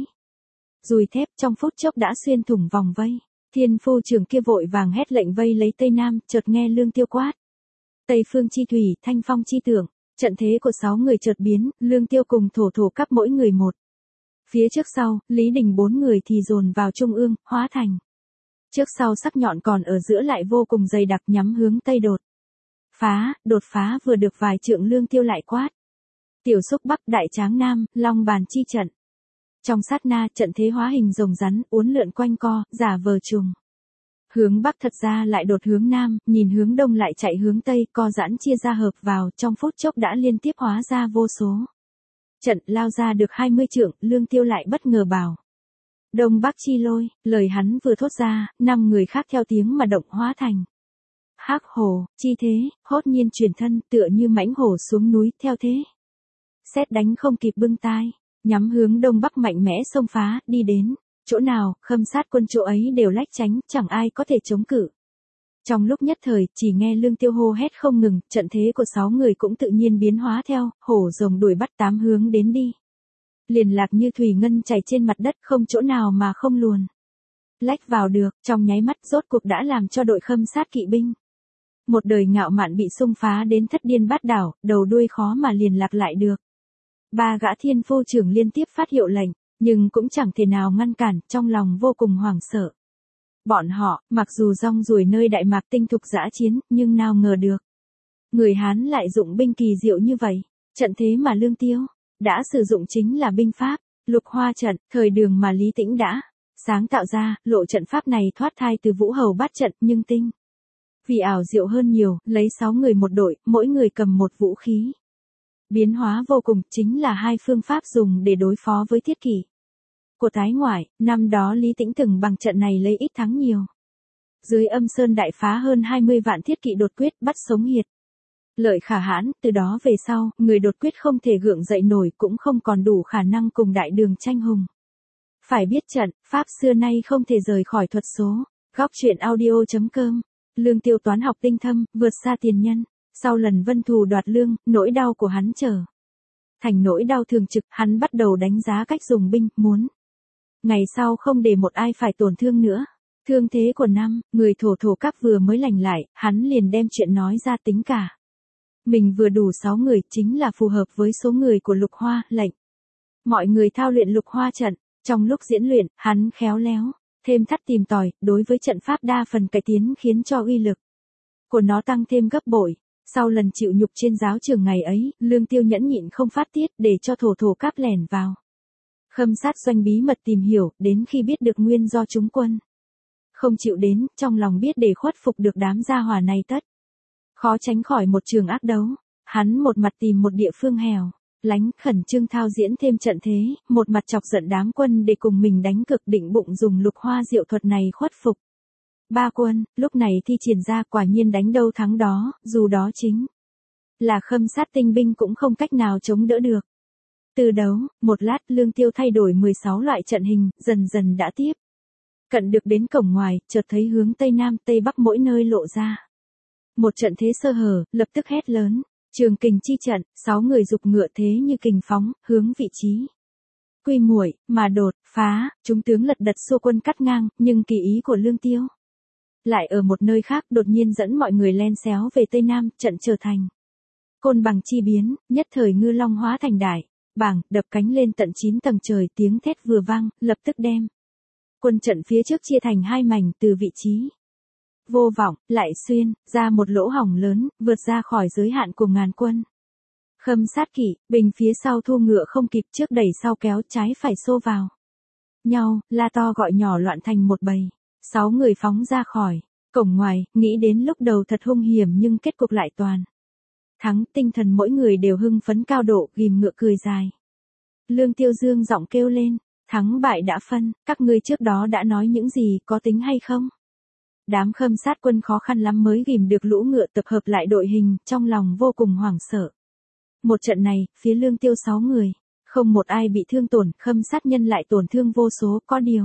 dùi thép, trong phút chốc đã xuyên thủng vòng vây. Thiên phu trưởng kia vội vàng hét lệnh vây lấy Tây Nam, chợt nghe Lương Tiêu quát. Tây phương chi thủy, thanh phong chi tưởng, trận thế của sáu người chợt biến, Lương Tiêu cùng thổ thổ cắp mỗi người một. Phía trước sau, Lý Đình bốn người thì dồn vào trung ương, hóa thành. Trước sau sắc nhọn còn ở giữa lại vô cùng dày đặc nhắm hướng Tây đột. Phá, đột phá vừa được vài trượng Lương Tiêu lại quát. Tiểu xúc Bắc đại tráng Nam, long bàn chi trận. Trong sát na, trận thế hóa hình rồng rắn, uốn lượn quanh co, giả vờ trùng. Hướng Bắc thật ra lại đột hướng Nam, nhìn hướng Đông lại chạy hướng Tây, co giãn chia ra hợp vào, trong phút chốc đã liên tiếp hóa ra vô số. Trận lao ra được hai mươi trượng, Lương Tiêu lại bất ngờ bảo. Đông Bắc chi lôi, lời hắn vừa thốt ra, năm người khác theo tiếng mà động hóa thành. Hắc hổ, chi thế, hốt nhiên chuyển thân, tựa như mãnh hổ xuống núi, theo thế. Sét đánh không kịp bưng tai, nhắm hướng Đông Bắc mạnh mẽ xông phá, đi đến. Chỗ nào, Khâm Sát Quân chỗ ấy đều lách tránh, chẳng ai có thể chống cự. Trong lúc nhất thời, chỉ nghe Lương Tiêu hô hét không ngừng, trận thế của sáu người cũng tự nhiên biến hóa theo, hổ rồng đuổi bắt tám hướng đến đi. Liền lạc như thủy ngân chảy trên mặt đất, không chỗ nào mà không luồn lách vào được, trong nháy mắt rốt cuộc đã làm cho đội Khâm Sát kỵ binh. Một đời ngạo mạn bị xung phá đến thất điên bát đảo, đầu đuôi khó mà liền lạc lại được. Ba gã thiên phu trưởng liên tiếp phát hiệu lệnh, nhưng cũng chẳng thể nào ngăn cản, trong lòng vô cùng hoảng sợ. Bọn họ, mặc dù rong ruổi nơi Đại Mạc tinh thục dã chiến, nhưng nào ngờ được. Người Hán lại dụng binh kỳ diệu như vậy, trận thế mà Lương Tiêu đã sử dụng chính là binh pháp, Lục Hoa trận, thời Đường mà Lý Tĩnh đã sáng tạo ra. Lộ trận pháp này thoát thai từ Vũ Hầu Bát trận, nhưng tinh vì ảo diệu hơn nhiều, lấy sáu người một đội, mỗi người cầm một vũ khí. Biến hóa vô cùng, chính là hai phương pháp dùng để đối phó với thiết kỷ của Thái Ngoại. Năm đó Lý Tĩnh từng bằng trận này lấy ít thắng nhiều. Dưới Âm Sơn đại phá hơn hai mươi vạn thiết kỵ đột quyết, bắt sống hiệt lợi Khả Hãn. Từ đó về sau, người đột quyết không thể gượng dậy nổi, cũng không còn đủ khả năng cùng Đại Đường tranh hùng. Phải biết trận pháp xưa nay không thể rời khỏi thuật số. Góc truyện audio chấm com. Lương Tiêu toán học tinh thâm, vượt xa tiền nhân. Sau lần Vân Thù đoạt lương, nỗi đau của hắn trở thành nỗi đau thường trực. Hắn bắt đầu đánh giá cách dùng binh, muốn ngày sau không để một ai phải tổn thương nữa. Thương thế của năm người thổ thổ các vừa mới lành lại, hắn liền đem chuyện nói ra, tính cả mình vừa đủ sáu người, chính là phù hợp với số người của Lục Hoa, lệnh mọi người thao luyện Lục Hoa trận. Trong lúc diễn luyện, hắn khéo léo thêm thắt tìm tòi, đối với trận pháp đa phần cải tiến, khiến cho uy lực của nó tăng thêm gấp bội. Sau lần chịu nhục trên giáo trường ngày ấy, Lương Tiêu nhẫn nhịn không phát tiết, để cho thổ thổ cáp lẻn vào Khâm Sát doanh bí mật tìm hiểu, đến khi biết được nguyên do chúng quân không chịu đến, trong lòng biết để khuất phục được đám gia hỏa này tất khó tránh khỏi một trường ác đấu. Hắn một mặt tìm một địa phương hẻo lánh, khẩn trương thao diễn thêm trận thế, một mặt chọc giận đám quân để cùng mình đánh cực, định bụng dùng Lục Hoa diệu thuật này khuất phục ba quân. Lúc này thi triển ra, quả nhiên đánh đâu thắng đó, dù đó chính là Khâm Sát tinh binh cũng không cách nào chống đỡ được. Từ đấu, một lát, Lương Tiêu thay đổi mười sáu loại trận hình, dần dần đã tiếp cận được đến cổng ngoài, chợt thấy hướng tây nam, tây bắc mỗi nơi lộ ra một trận thế sơ hở, lập tức hét lớn: Trường Kình chi trận. Sáu người dục ngựa thế như kình phóng, hướng vị trí quy muội mà đột phá. Chúng tướng lật đật xua quân cắt ngang, nhưng kỳ ý của Lương Tiêu lại ở một nơi khác, đột nhiên dẫn mọi người len xéo về tây nam, trận trở thành côn bằng chi biến, nhất thời ngư long hóa thành đại bàng, đập cánh lên tận chín tầng trời. Tiếng thét vừa vang, lập tức đem quân trận phía trước chia thành hai mảnh, từ vị trí vô vọng lại xuyên ra một lỗ hổng lớn, vượt ra khỏi giới hạn của ngàn quân. Khâm Sát kỵ binh phía sau thu ngựa không kịp, trước đẩy sau kéo, trái phải xô vào nhau, la to gọi nhỏ loạn thành một bầy. Sáu người phóng ra khỏi cổng ngoài, nghĩ đến lúc đầu thật hung hiểm, nhưng kết cục lại toàn thắng. Tinh thần mỗi người đều hưng phấn cao độ, ghim ngựa cười dài. Lương Tiêu dương giọng kêu lên: Thắng bại đã phân, các ngươi trước đó đã nói những gì, có tính hay không? Đám Khâm Sát quân khó khăn lắm mới ghim được lũ ngựa, tập hợp lại đội hình, trong lòng vô cùng hoảng sợ. Một trận này, phía Lương Tiêu sáu người, không một ai bị thương tổn, Khâm Sát nhân lại tổn thương vô số. Có điều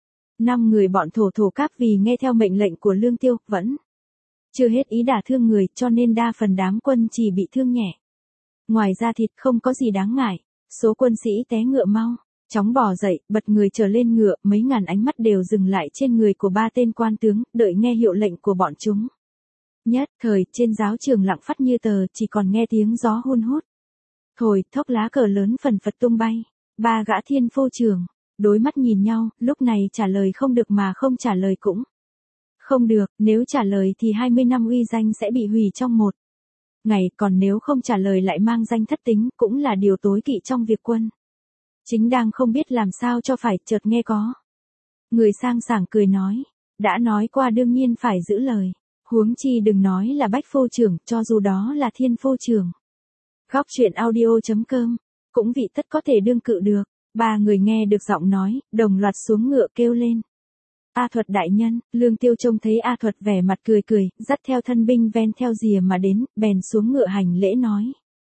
năm người bọn thổ thổ cáp vì nghe theo mệnh lệnh của Lương Tiêu, vẫn chưa hết ý đả thương người, cho nên đa phần đám quân chỉ bị thương nhẹ. Ngoài ra thịt không có gì đáng ngại. Số quân sĩ té ngựa mau chóng bò dậy, bật người trở lên ngựa, mấy ngàn ánh mắt đều dừng lại trên người của ba tên quan tướng, đợi nghe hiệu lệnh của bọn chúng. Nhất thời, trên giáo trường lặng phắt như tờ, chỉ còn nghe tiếng gió hun hút thổi, thốc lá cờ lớn phần phật tung bay. Ba gã thiên phô trưởng đối mắt nhìn nhau, lúc này trả lời không được, mà không trả lời cũng không được. Nếu trả lời thì hai mươi năm uy danh sẽ bị hủy trong một ngày, còn nếu không trả lời lại mang danh thất tính, cũng là điều tối kỵ trong việc quân. Chính đang không biết làm sao cho phải, chợt nghe có người sang sảng cười nói: Đã nói qua đương nhiên phải giữ lời, huống chi đừng nói là Bách phô trưởng, cho dù đó là Thiên phô trưởng. Góc truyện audio chấm com, cũng vị tất có thể đương cự được. Ba người nghe được giọng nói, đồng loạt xuống ngựa kêu lên: A Thuật đại nhân. Lương Tiêu trông thấy A Thuật vẻ mặt cười cười, dắt theo thân binh ven theo rìa mà đến, bèn xuống ngựa hành lễ nói: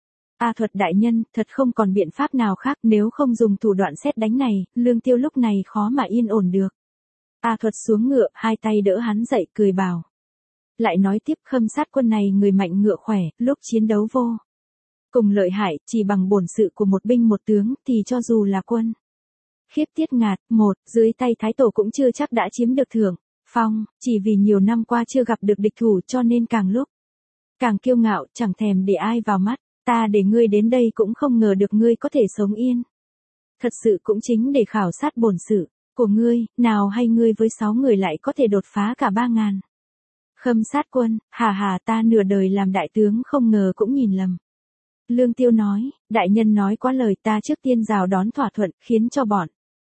A Thuật đại nhân, thật không còn biện pháp nào khác, nếu không dùng thủ đoạn sét đánh này, Lương Tiêu lúc này khó mà yên ổn được. A Thuật xuống ngựa, hai tay đỡ hắn dậy, cười bảo. Lại nói tiếp: Khâm Sát quân này người mạnh ngựa khỏe, lúc chiến đấu vô cùng lợi hại, chỉ bằng bổn sự của một binh một tướng, thì cho dù là quân khiếp tiết ngạt, một, dưới tay Thái Tổ cũng chưa chắc đã chiếm được thưởng phong, chỉ vì nhiều năm qua chưa gặp được địch thủ, cho nên càng lúc càng kiêu ngạo, chẳng thèm để ai vào mắt. Ta để ngươi đến đây cũng không ngờ được ngươi có thể sống yên. Thật sự cũng chính để khảo sát bổn sự của ngươi, nào hay ngươi với sáu người lại có thể đột phá cả ba ngàn. Khâm Sát quân: Hà hà, ta nửa đời làm đại tướng không ngờ cũng nhìn lầm. Lương Tiêu nói, đại nhân nói quá lời, ta trước tiên rào đón thỏa thuận, khiến cho bọn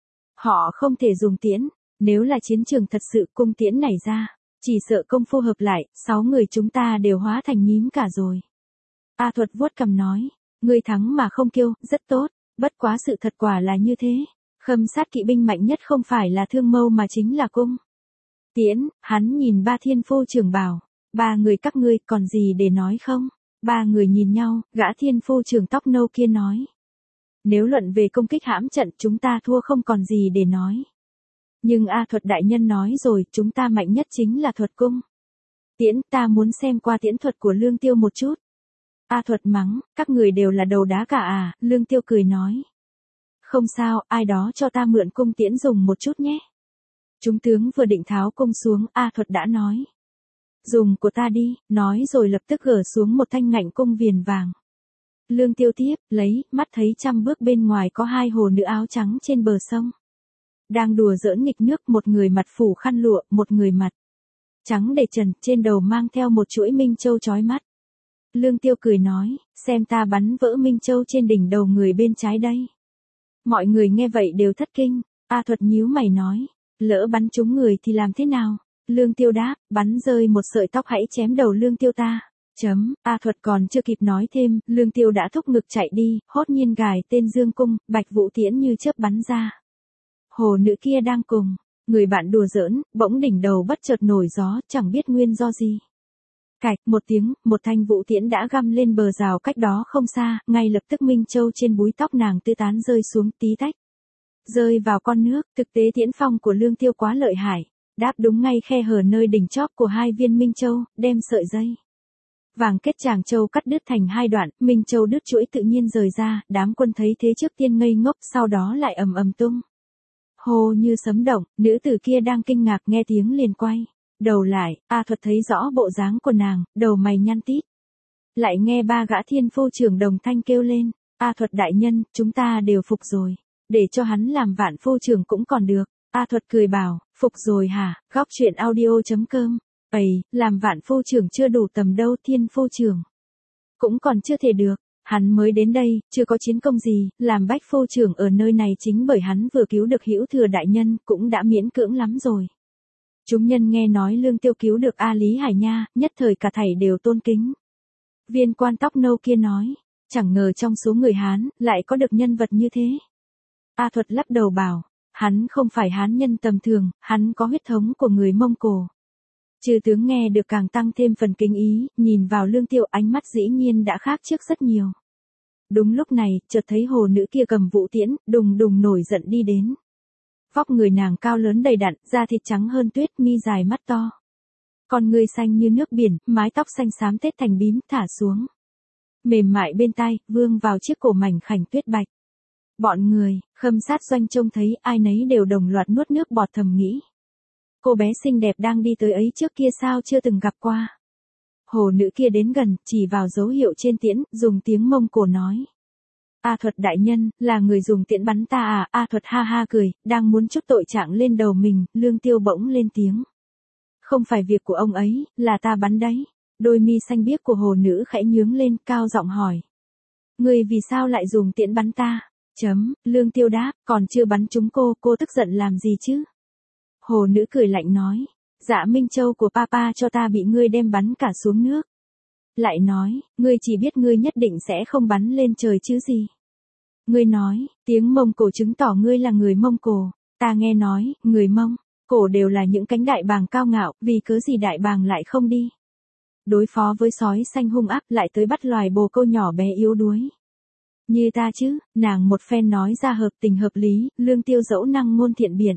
họ không thể dùng tiễn, nếu là chiến trường thật sự cung tiễn nảy ra, chỉ sợ công phu hợp lại, sáu người chúng ta đều hóa thành nhím cả rồi. A Thuật vuốt cằm nói, ngươi thắng mà không kiêu, rất tốt, bất quá sự thật quả là như thế. Khâm sát kỵ binh mạnh nhất không phải là thương mâu mà chính là cung tiễn. Hắn nhìn ba thiên phu trưởng bảo, ba người các ngươi còn gì để nói không? Ba người nhìn nhau, gã thiên phu trưởng tóc nâu kia nói. Nếu luận về công kích hãm trận chúng ta thua không còn gì để nói. Nhưng A Thuật đại nhân nói rồi, chúng ta mạnh nhất chính là thuật cung tiễn, ta muốn xem qua tiễn thuật của Lương Tiêu một chút. A Thuật mắng, các người đều là đầu đá cả à, Lương Tiêu cười nói. Không sao, ai đó cho ta mượn cung tiễn dùng một chút nhé. Chúng tướng vừa định tháo cung xuống, A Thuật đã nói. Dùng của ta đi, nói rồi lập tức gỡ xuống một thanh ngạnh cung viền vàng. Lương Tiêu tiếp, lấy, mắt thấy trăm bước bên ngoài có hai hồ nữ áo trắng trên bờ sông. Đang đùa giỡn nghịch nước, một người mặt phủ khăn lụa, một người mặt trắng để trần, trên đầu mang theo một chuỗi minh châu chói mắt. Lương Tiêu cười nói, xem ta bắn vỡ minh châu trên đỉnh đầu người bên trái đây. Mọi người nghe vậy đều thất kinh. A Thuật nhíu mày nói, lỡ bắn trúng người thì làm thế nào? Lương Tiêu đáp, bắn rơi một sợi tóc hãy chém đầu Lương Tiêu ta. Chấm, A Thuật còn chưa kịp nói thêm, Lương Tiêu đã thúc ngực chạy đi, hốt nhiên gài tên dương cung, bạch vũ tiễn như chớp bắn ra. Hồ nữ kia đang cùng người bạn đùa giỡn, bỗng đỉnh đầu bất chợt nổi gió, chẳng biết nguyên do gì. Cạch, một tiếng, một thanh vũ tiễn đã găm lên bờ rào cách đó không xa, ngay lập tức minh châu trên búi tóc nàng tứ tán rơi xuống tí tách. Rơi vào con nước, thực tế tiễn phong của Lương Tiêu quá lợi hại, đáp đúng ngay khe hở nơi đỉnh chóp của hai viên minh châu, đem sợi dây vàng kết tràng châu cắt đứt thành hai đoạn, minh châu đứt chuỗi tự nhiên rời ra, đám quân thấy thế trước tiên ngây ngốc, sau đó lại ầm ầm tung. Hồ như sấm động, nữ tử kia đang kinh ngạc nghe tiếng liền quay đầu lại, A Thuật thấy rõ bộ dáng của nàng, đầu mày nhăn tít. Lại nghe ba gã thiên phu trưởng đồng thanh kêu lên, A Thuật đại nhân, chúng ta đều phục rồi, để cho hắn làm vạn phu trưởng cũng còn được. A Thuật cười bảo, phục rồi hả, góc truyện audio chấm com. Ây, làm vạn phu trưởng chưa đủ tầm đâu, thiên phu trưởng cũng còn chưa thể được. Hắn mới đến đây, chưa có chiến công gì, làm bách phu trưởng ở nơi này chính bởi hắn vừa cứu được Hữu Thừa đại nhân, cũng đã miễn cưỡng lắm rồi. Chúng nhân nghe nói Lương Tiêu cứu được A Lý Hải Nha, nhất thời cả thảy đều tôn kính. Viên quan tóc nâu kia nói, chẳng ngờ trong số người Hán, lại có được nhân vật như thế. A Thuật lắc đầu bảo, hắn không phải Hán nhân tầm thường, hắn có huyết thống của người Mông Cổ. Chư tướng nghe được càng tăng thêm phần kính ý, nhìn vào Lương Tiêu ánh mắt dĩ nhiên đã khác trước rất nhiều. Đúng lúc này, chợt thấy hồ nữ kia cầm vũ tiễn, đùng đùng nổi giận đi đến. Vóc người nàng cao lớn đầy đặn, da thịt trắng hơn tuyết, mi dài mắt to. Con người xanh như nước biển, mái tóc xanh xám tết thành bím, thả xuống. Mềm mại bên tai, vương vào chiếc cổ mảnh khảnh tuyết bạch. Bọn người, Khâm Sát Doanh trông thấy ai nấy đều đồng loạt nuốt nước bọt thầm nghĩ. Cô bé xinh đẹp đang đi tới ấy trước kia sao chưa từng gặp qua. Hồ nữ kia đến gần, chỉ vào dấu hiệu trên tiễn, dùng tiếng Mông Cổ nói. A Thuật đại nhân, là người dùng tiễn bắn ta à? A Thuật ha ha cười, đang muốn chút tội trạng lên đầu mình, Lương Tiêu bỗng lên tiếng. Không phải việc của ông ấy, là ta bắn đấy. Đôi mi xanh biếc của hồ nữ khẽ nhướng lên, cao giọng hỏi. Người vì sao lại dùng tiễn bắn ta? Chấm, Lương Tiêu đáp, còn chưa bắn chúng cô, cô tức giận làm gì chứ? Hồ nữ cười lạnh nói, dạ Minh Châu của papa cho ta bị ngươi đem bắn cả xuống nước. Lại nói, ngươi chỉ biết ngươi nhất định sẽ không bắn lên trời chứ gì. Ngươi nói, tiếng Mông Cổ chứng tỏ ngươi là người Mông Cổ, ta nghe nói, người Mông Cổ đều là những cánh đại bàng cao ngạo, vì cớ gì đại bàng lại không đi đối phó với sói xanh hung ác, lại tới bắt loài bồ câu nhỏ bé yếu đuối như ta chứ? Nàng một phen nói ra hợp tình hợp lý, Lương Tiêu dẫu năng ngôn thiện biện.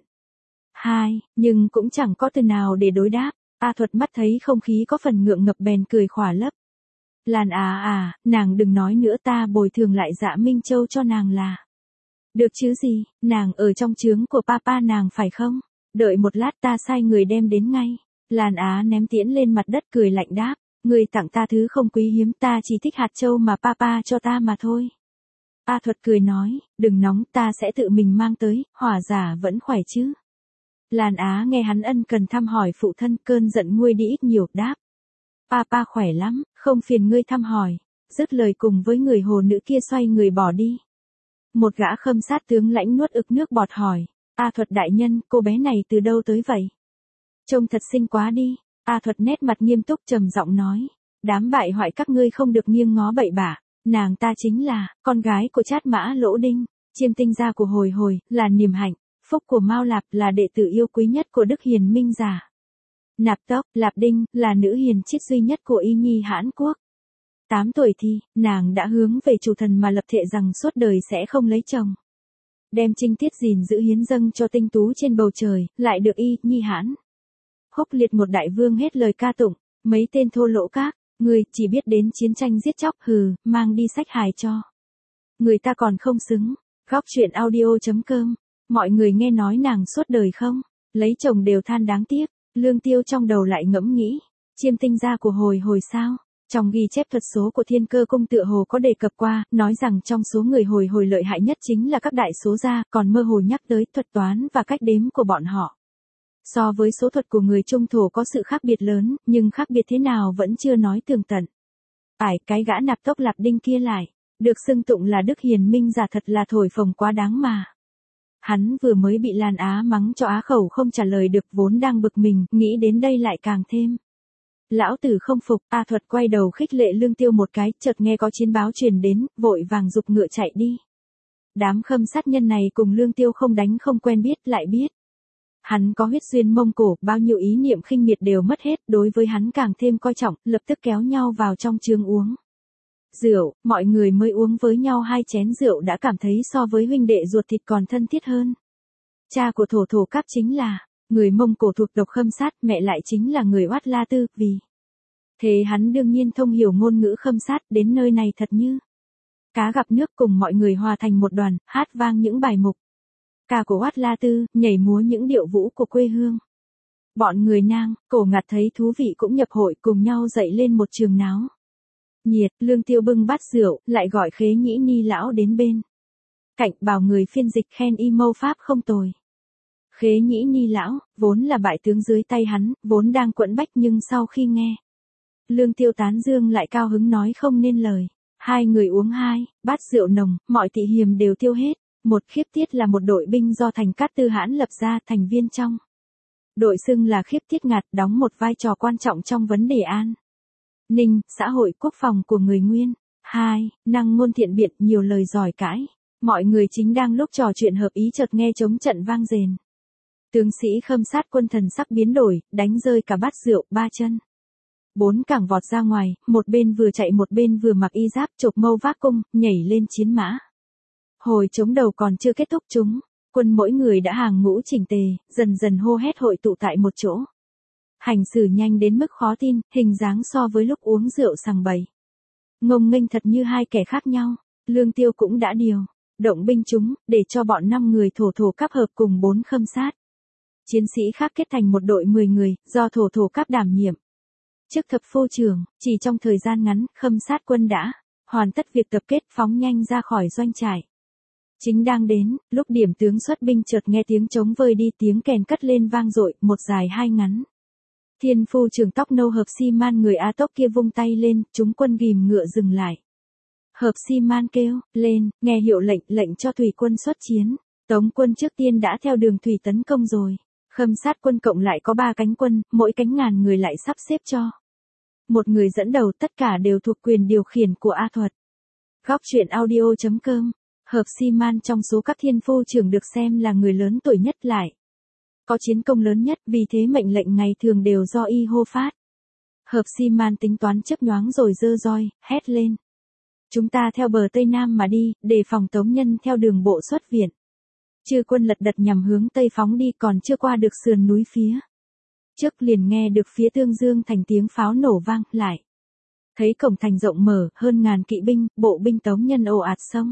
Hai, nhưng cũng chẳng có từ nào để đối đáp. A Thuật mắt thấy không khí có phần ngượng ngập bèn cười khỏa lấp. Lan à à, nàng đừng nói nữa, ta bồi thường lại dạ Minh Châu cho nàng là được chứ gì, nàng ở trong trướng của papa nàng phải không? Đợi một lát ta sai người đem đến ngay. Lan Á ném tiễn lên mặt đất cười lạnh đáp, người tặng ta thứ không quý hiếm, ta chỉ thích hạt châu mà papa cho ta mà thôi. A Thuật cười nói, đừng nóng, ta sẽ tự mình mang tới, hỏa giả vẫn khỏe chứ. Lan Á nghe hắn ân cần thăm hỏi phụ thân, cơn giận nguôi đi ít nhiều, đáp. Papa khỏe lắm, không phiền ngươi thăm hỏi. dứt lời cùng với người hồ nữ kia xoay người bỏ đi. Một gã khâm sát tướng lãnh nuốt ực nước bọt hỏi, A Thuật đại nhân, cô bé này từ đâu tới vậy? Trông thật xinh quá đi. A Thuật nét mặt nghiêm túc trầm giọng nói, đám bại hoại các ngươi không được nghiêng ngó bậy bạ, nàng ta chính là con gái của Trát Mã Lỗ Đinh, chiêm tinh gia của Hồi Hồi, là niềm hạnh phúc của Mao Lạp, là đệ tử yêu quý nhất của Đức Hiền Minh Giả. Nạp Tốc, Lạp Đinh, là nữ hiền chiết duy nhất của Y Nhi Hãn Quốc. Tám tuổi thì, nàng đã hướng về chủ thần mà lập thệ rằng suốt đời sẽ không lấy chồng. Đem trinh tiết gìn giữ hiến dâng cho tinh tú trên bầu trời, lại được Y Nhi Hãn Húc liệt một đại vương hết lời ca tụng, mấy tên thô lỗ các, người chỉ biết đến chiến tranh giết chóc, hừ, mang đi sách hài cho. Người ta còn không xứng. Góc truyện audio.com, mọi người nghe nói nàng suốt đời không lấy chồng đều than đáng tiếc. Lương Tiêu trong đầu lại ngẫm nghĩ, chiêm tinh gia của Hồi Hồi sao? Trong ghi chép thuật số của Thiên Cơ Cung tựa hồ có đề cập qua, nói rằng trong số người Hồi Hồi lợi hại nhất chính là các đại số gia, còn mơ hồ nhắc tới thuật toán và cách đếm của bọn họ. So với số thuật của người Trung Thổ có sự khác biệt lớn, nhưng khác biệt thế nào vẫn chưa nói tường tận. Ải, cái gã Nạp Tốc Lạp Đinh kia lại, được xưng tụng là Đức Hiền Minh Giả, thật là thổi phồng quá đáng mà. Hắn vừa mới bị Lan Á mắng cho á khẩu không trả lời được, vốn đang bực mình, nghĩ đến đây lại càng thêm. Lão tử không phục. A Thuật quay đầu khích lệ Lương Tiêu một cái, chợt nghe có chiến báo truyền đến, vội vàng giục ngựa chạy đi. Đám khâm sát nhân này cùng Lương Tiêu không đánh không quen biết, lại biết hắn có huyết duyên Mông Cổ, bao nhiêu ý niệm khinh miệt đều mất hết, đối với hắn càng thêm coi trọng, lập tức kéo nhau vào trong trướng uống rượu. Mọi người mới uống với nhau hai chén rượu đã cảm thấy so với huynh đệ ruột thịt còn thân thiết hơn. Cha của Thổ Thổ Các chính là người Mông Cổ thuộc tộc Khâm Sát, mẹ lại chính là người Oát La Tư, vì thế hắn đương nhiên thông hiểu ngôn ngữ Khâm Sát, đến nơi này thật như cá gặp nước, cùng mọi người hòa thành một đoàn, hát vang những bài mục ca của Oát La Tư, nhảy múa những điệu vũ của quê hương. Bọn người Nang, Cổ Ngặt thấy thú vị cũng nhập hội, cùng nhau dậy lên một trường náo nhiệt. Lương Tiêu bưng bát rượu, lại gọi Khế Nhĩ Ni lão đến bên cạnh, bảo người phiên dịch khen y mâu pháp không tồi. Khế Nhĩ Ni lão, vốn là bại tướng dưới tay hắn, vốn đang quẫn bách, nhưng sau khi nghe Lương Tiêu tán dương lại cao hứng nói không nên lời. Hai người uống hai bát rượu nồng, mọi tị hiềm đều tiêu hết. Một Khiếp Tiết là một đội binh do Thành Cát Tư Hãn lập ra, thành viên trong đội xưng là Khiếp Tiết Ngạt, đóng một vai trò quan trọng trong vấn đề an ninh, xã hội, quốc phòng của người Nguyên. Hai Năng ngôn thiện biện, nhiều lời giỏi cãi. Mọi người chính đang lúc trò chuyện hợp ý, chợt nghe trống trận vang rền. Tướng sĩ Khâm Sát quân thần sắc biến đổi, đánh rơi cả bát rượu, ba chân bốn cẳng vọt ra ngoài, một bên vừa chạy một bên vừa mặc y giáp, chộp mâu vác cung, nhảy lên chiến mã. Hồi chống đầu còn chưa kết thúc, chúng quân mỗi người đã hàng ngũ chỉnh tề, dần dần hô hét hội tụ tại một chỗ. Hành xử nhanh đến mức khó tin, hình dáng so với lúc uống rượu sằng bầy ngông nghênh thật như hai kẻ khác nhau. Lương Tiêu cũng đã điều động binh chúng, để cho bọn năm người Thổ Thổ Các hợp cùng bốn Khâm Sát chiến sĩ khác kết thành một đội mười người, do Thổ Thổ Các đảm nhiệm chức thập phu trưởng. Chỉ trong thời gian ngắn, Khâm Sát quân đã hoàn tất việc tập kết, phóng nhanh ra khỏi doanh trại. Chính đang đến lúc điểm tướng xuất binh, chợt nghe tiếng trống vơi đi, tiếng kèn cất lên vang dội, một dài hai ngắn. Thiên phu trưởng tóc nâu Hợp Si Man người A Tốc kia vung tay lên, chúng quân ghìm ngựa dừng lại. Hợp Si Man kêu lên, nghe hiệu lệnh, lệnh cho thủy quân xuất chiến. Tống quân trước tiên đã theo đường thủy tấn công rồi. Khâm Sát quân cộng lại có ba cánh quân, mỗi cánh ngàn người lại sắp xếp cho một người dẫn đầu, tất cả đều thuộc quyền điều khiển của A Thuật. Góc truyện audio.com. Hợp Si Man trong số các thiên phu trưởng được xem là người lớn tuổi nhất, lại có chiến công lớn nhất, vì thế mệnh lệnh ngày thường đều do y hô phát. Hợp Si Man tính toán chớp nhoáng rồi giơ roi, hét lên. Chúng ta theo bờ Tây Nam mà đi, đề phòng Tống nhân theo đường bộ xuất viện. Chư quân lật đật nhằm hướng Tây phóng đi, còn chưa qua được sườn núi phía trước, liền nghe được phía Tương Dương thành tiếng pháo nổ vang, lại thấy cổng thành rộng mở, hơn ngàn kỵ binh, bộ binh Tống nhân ồ ạt xông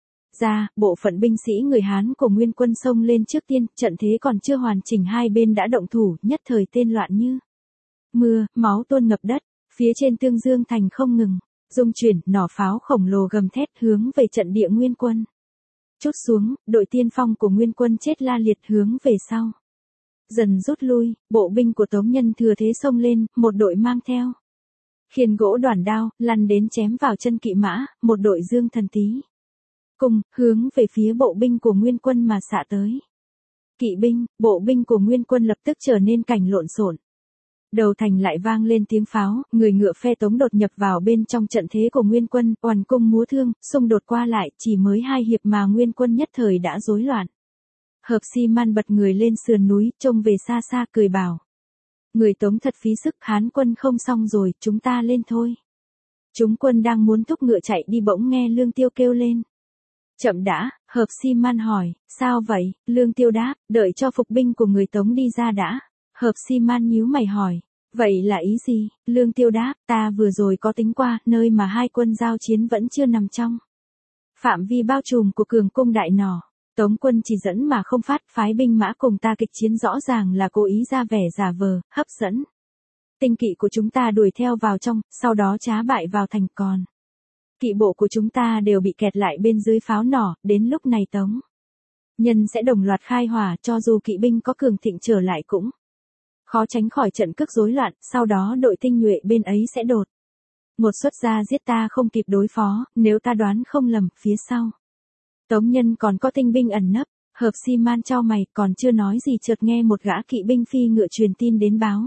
ra. Bộ phận binh sĩ người Hán của Nguyên quân xông lên trước tiên, trận thế còn chưa hoàn chỉnh, hai bên đã động thủ, nhất thời tên loạn như mưa, máu tuôn ngập đất. Phía trên Tương Dương thành không ngừng rung chuyển, nỏ pháo khổng lồ gầm thét hướng về trận địa Nguyên quân trút xuống. Đội tiên phong của Nguyên quân chết la liệt hướng về sau dần rút lui. Bộ binh của Tống nhân thừa thế xông lên, một đội mang theo khiên gỗ đoản đao, lăn đến chém vào chân kỵ mã, một đội dương thần tý. Cùng, hướng về phía bộ binh của Nguyên quân mà xạ tới. Kỵ binh, bộ binh của Nguyên quân lập tức trở nên cảnh lộn xộn. Đầu thành lại vang lên tiếng pháo, người ngựa phe tống đột nhập vào bên trong trận thế của Nguyên quân, oằn cung múa thương, xung đột qua lại, chỉ mới hai hiệp mà Nguyên quân nhất thời đã rối loạn. Hợp Si Man bật người lên sườn núi, trông về xa xa cười bảo. Người Tống thật phí sức, Hán quân không xong rồi, chúng ta lên thôi. Chúng quân đang muốn thúc ngựa chạy đi bỗng nghe Lương Tiêu kêu lên. Chậm đã, Hợp Si Man hỏi, sao vậy? Lương Tiêu đáp, đợi cho phục binh của người Tống đi ra đã. Hợp Si Man nhíu mày hỏi, vậy là ý gì? Lương Tiêu đáp, ta vừa rồi có tính qua, nơi mà hai quân giao chiến vẫn chưa nằm trong phạm vi bao trùm của cường cung đại nỏ. Tống quân chỉ dẫn mà không phát, phái binh mã cùng ta kịch chiến rõ ràng là cố ý ra vẻ giả vờ, hấp dẫn tinh kỵ của chúng ta đuổi theo vào trong, sau đó trá bại vào thành. Còn kỵ bộ của chúng ta đều bị kẹt lại bên dưới pháo nỏ, đến lúc này Tống nhân sẽ đồng loạt khai hỏa, cho dù kỵ binh có cường thịnh trở lại cũng khó tránh khỏi trận cước rối loạn, sau đó đội tinh nhuệ bên ấy sẽ đột một xuất ra giết ta không kịp đối phó, nếu ta đoán không lầm, phía sau Tống nhân còn có tinh binh ẩn nấp. Hợp Si Man chau mày, còn chưa nói gì chợt nghe một gã kỵ binh phi ngựa truyền tin đến báo.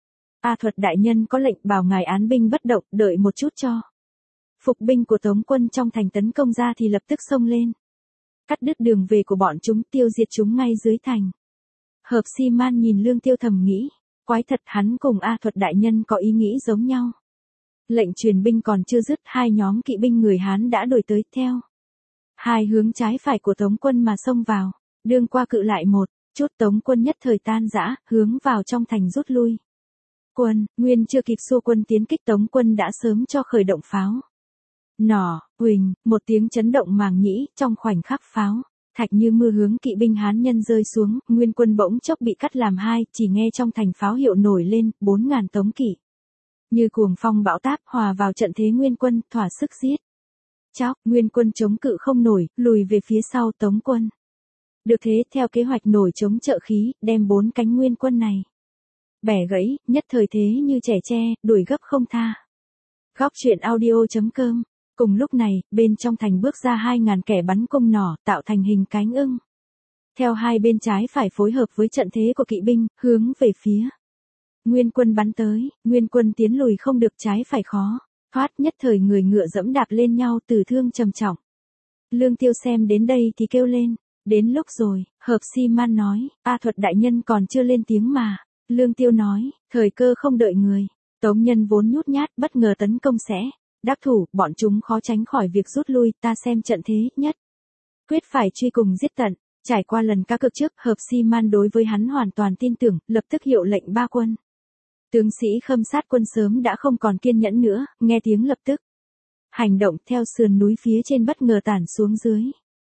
A Thuật đại nhân có lệnh bảo ngài án binh bất động, đợi một chút cho phục binh của Tống quân trong thành tấn công ra thì lập tức xông lên, cắt đứt đường về của bọn chúng, tiêu diệt chúng ngay dưới thành. Hợp Si Man nhìn Lương Tiêu thầm nghĩ, quái thật, hắn cùng A Thuật đại nhân có ý nghĩ giống nhau. Lệnh truyền binh còn chưa dứt, hai nhóm kỵ binh người Hán đã đuổi tới theo hai hướng trái phải của Tống quân mà xông vào, đương qua cự lại một chút, Tống quân nhất thời tan rã, hướng vào trong thành rút lui. Quân, Nguyên chưa kịp xua quân tiến kích, Tống quân đã sớm cho khởi động pháo nỏ, huỳnh, một tiếng chấn động màng nhĩ, trong khoảnh khắc pháo thạch như mưa hướng kỵ binh Hán nhân rơi xuống, Nguyên quân bỗng chốc bị cắt làm hai, chỉ nghe trong thành pháo hiệu nổi lên, bốn ngàn Tống kỵ như cuồng phong bão táp hòa vào trận thế Nguyên quân, thỏa sức giết chóc. Nguyên quân chống cự không nổi, lùi về phía sau. Tống quân được thế theo kế hoạch nổi chống trợ khí, đem bốn cánh Nguyên quân này bẻ gãy, nhất thời thế như trẻ tre, đuổi gấp không tha. Góc truyện audio chấm com. Cùng lúc này, bên trong thành bước ra hai ngàn kẻ bắn cung nỏ, tạo thành hình cánh ưng. Theo hai bên trái phải phối hợp với trận thế của kỵ binh, hướng về phía Nguyên quân bắn tới. Nguyên quân tiến lùi không được, trái phải khó thoát, nhất thời người ngựa dẫm đạp lên nhau, tử thương trầm trọng. Lương Tiêu xem đến đây thì kêu lên, đến lúc rồi. Hợp Si Man nói, A Thuật đại nhân còn chưa lên tiếng mà. Lương Tiêu nói, thời cơ không đợi người. Tống nhân vốn nhút nhát, bất ngờ tấn công sẽ đắc thủ, bọn chúng khó tránh khỏi việc rút lui, ta xem trận thế, nhất quyết phải truy cùng giết tận. Trải qua lần cá cược trước, Hợp Si Man đối với hắn hoàn toàn tin tưởng, lập tức hiệu lệnh ba quân. Tướng sĩ Khâm Sát quân sớm đã không còn kiên nhẫn nữa, nghe tiếng lập tức hành động, theo sườn núi phía trên bất ngờ tản xuống dưới.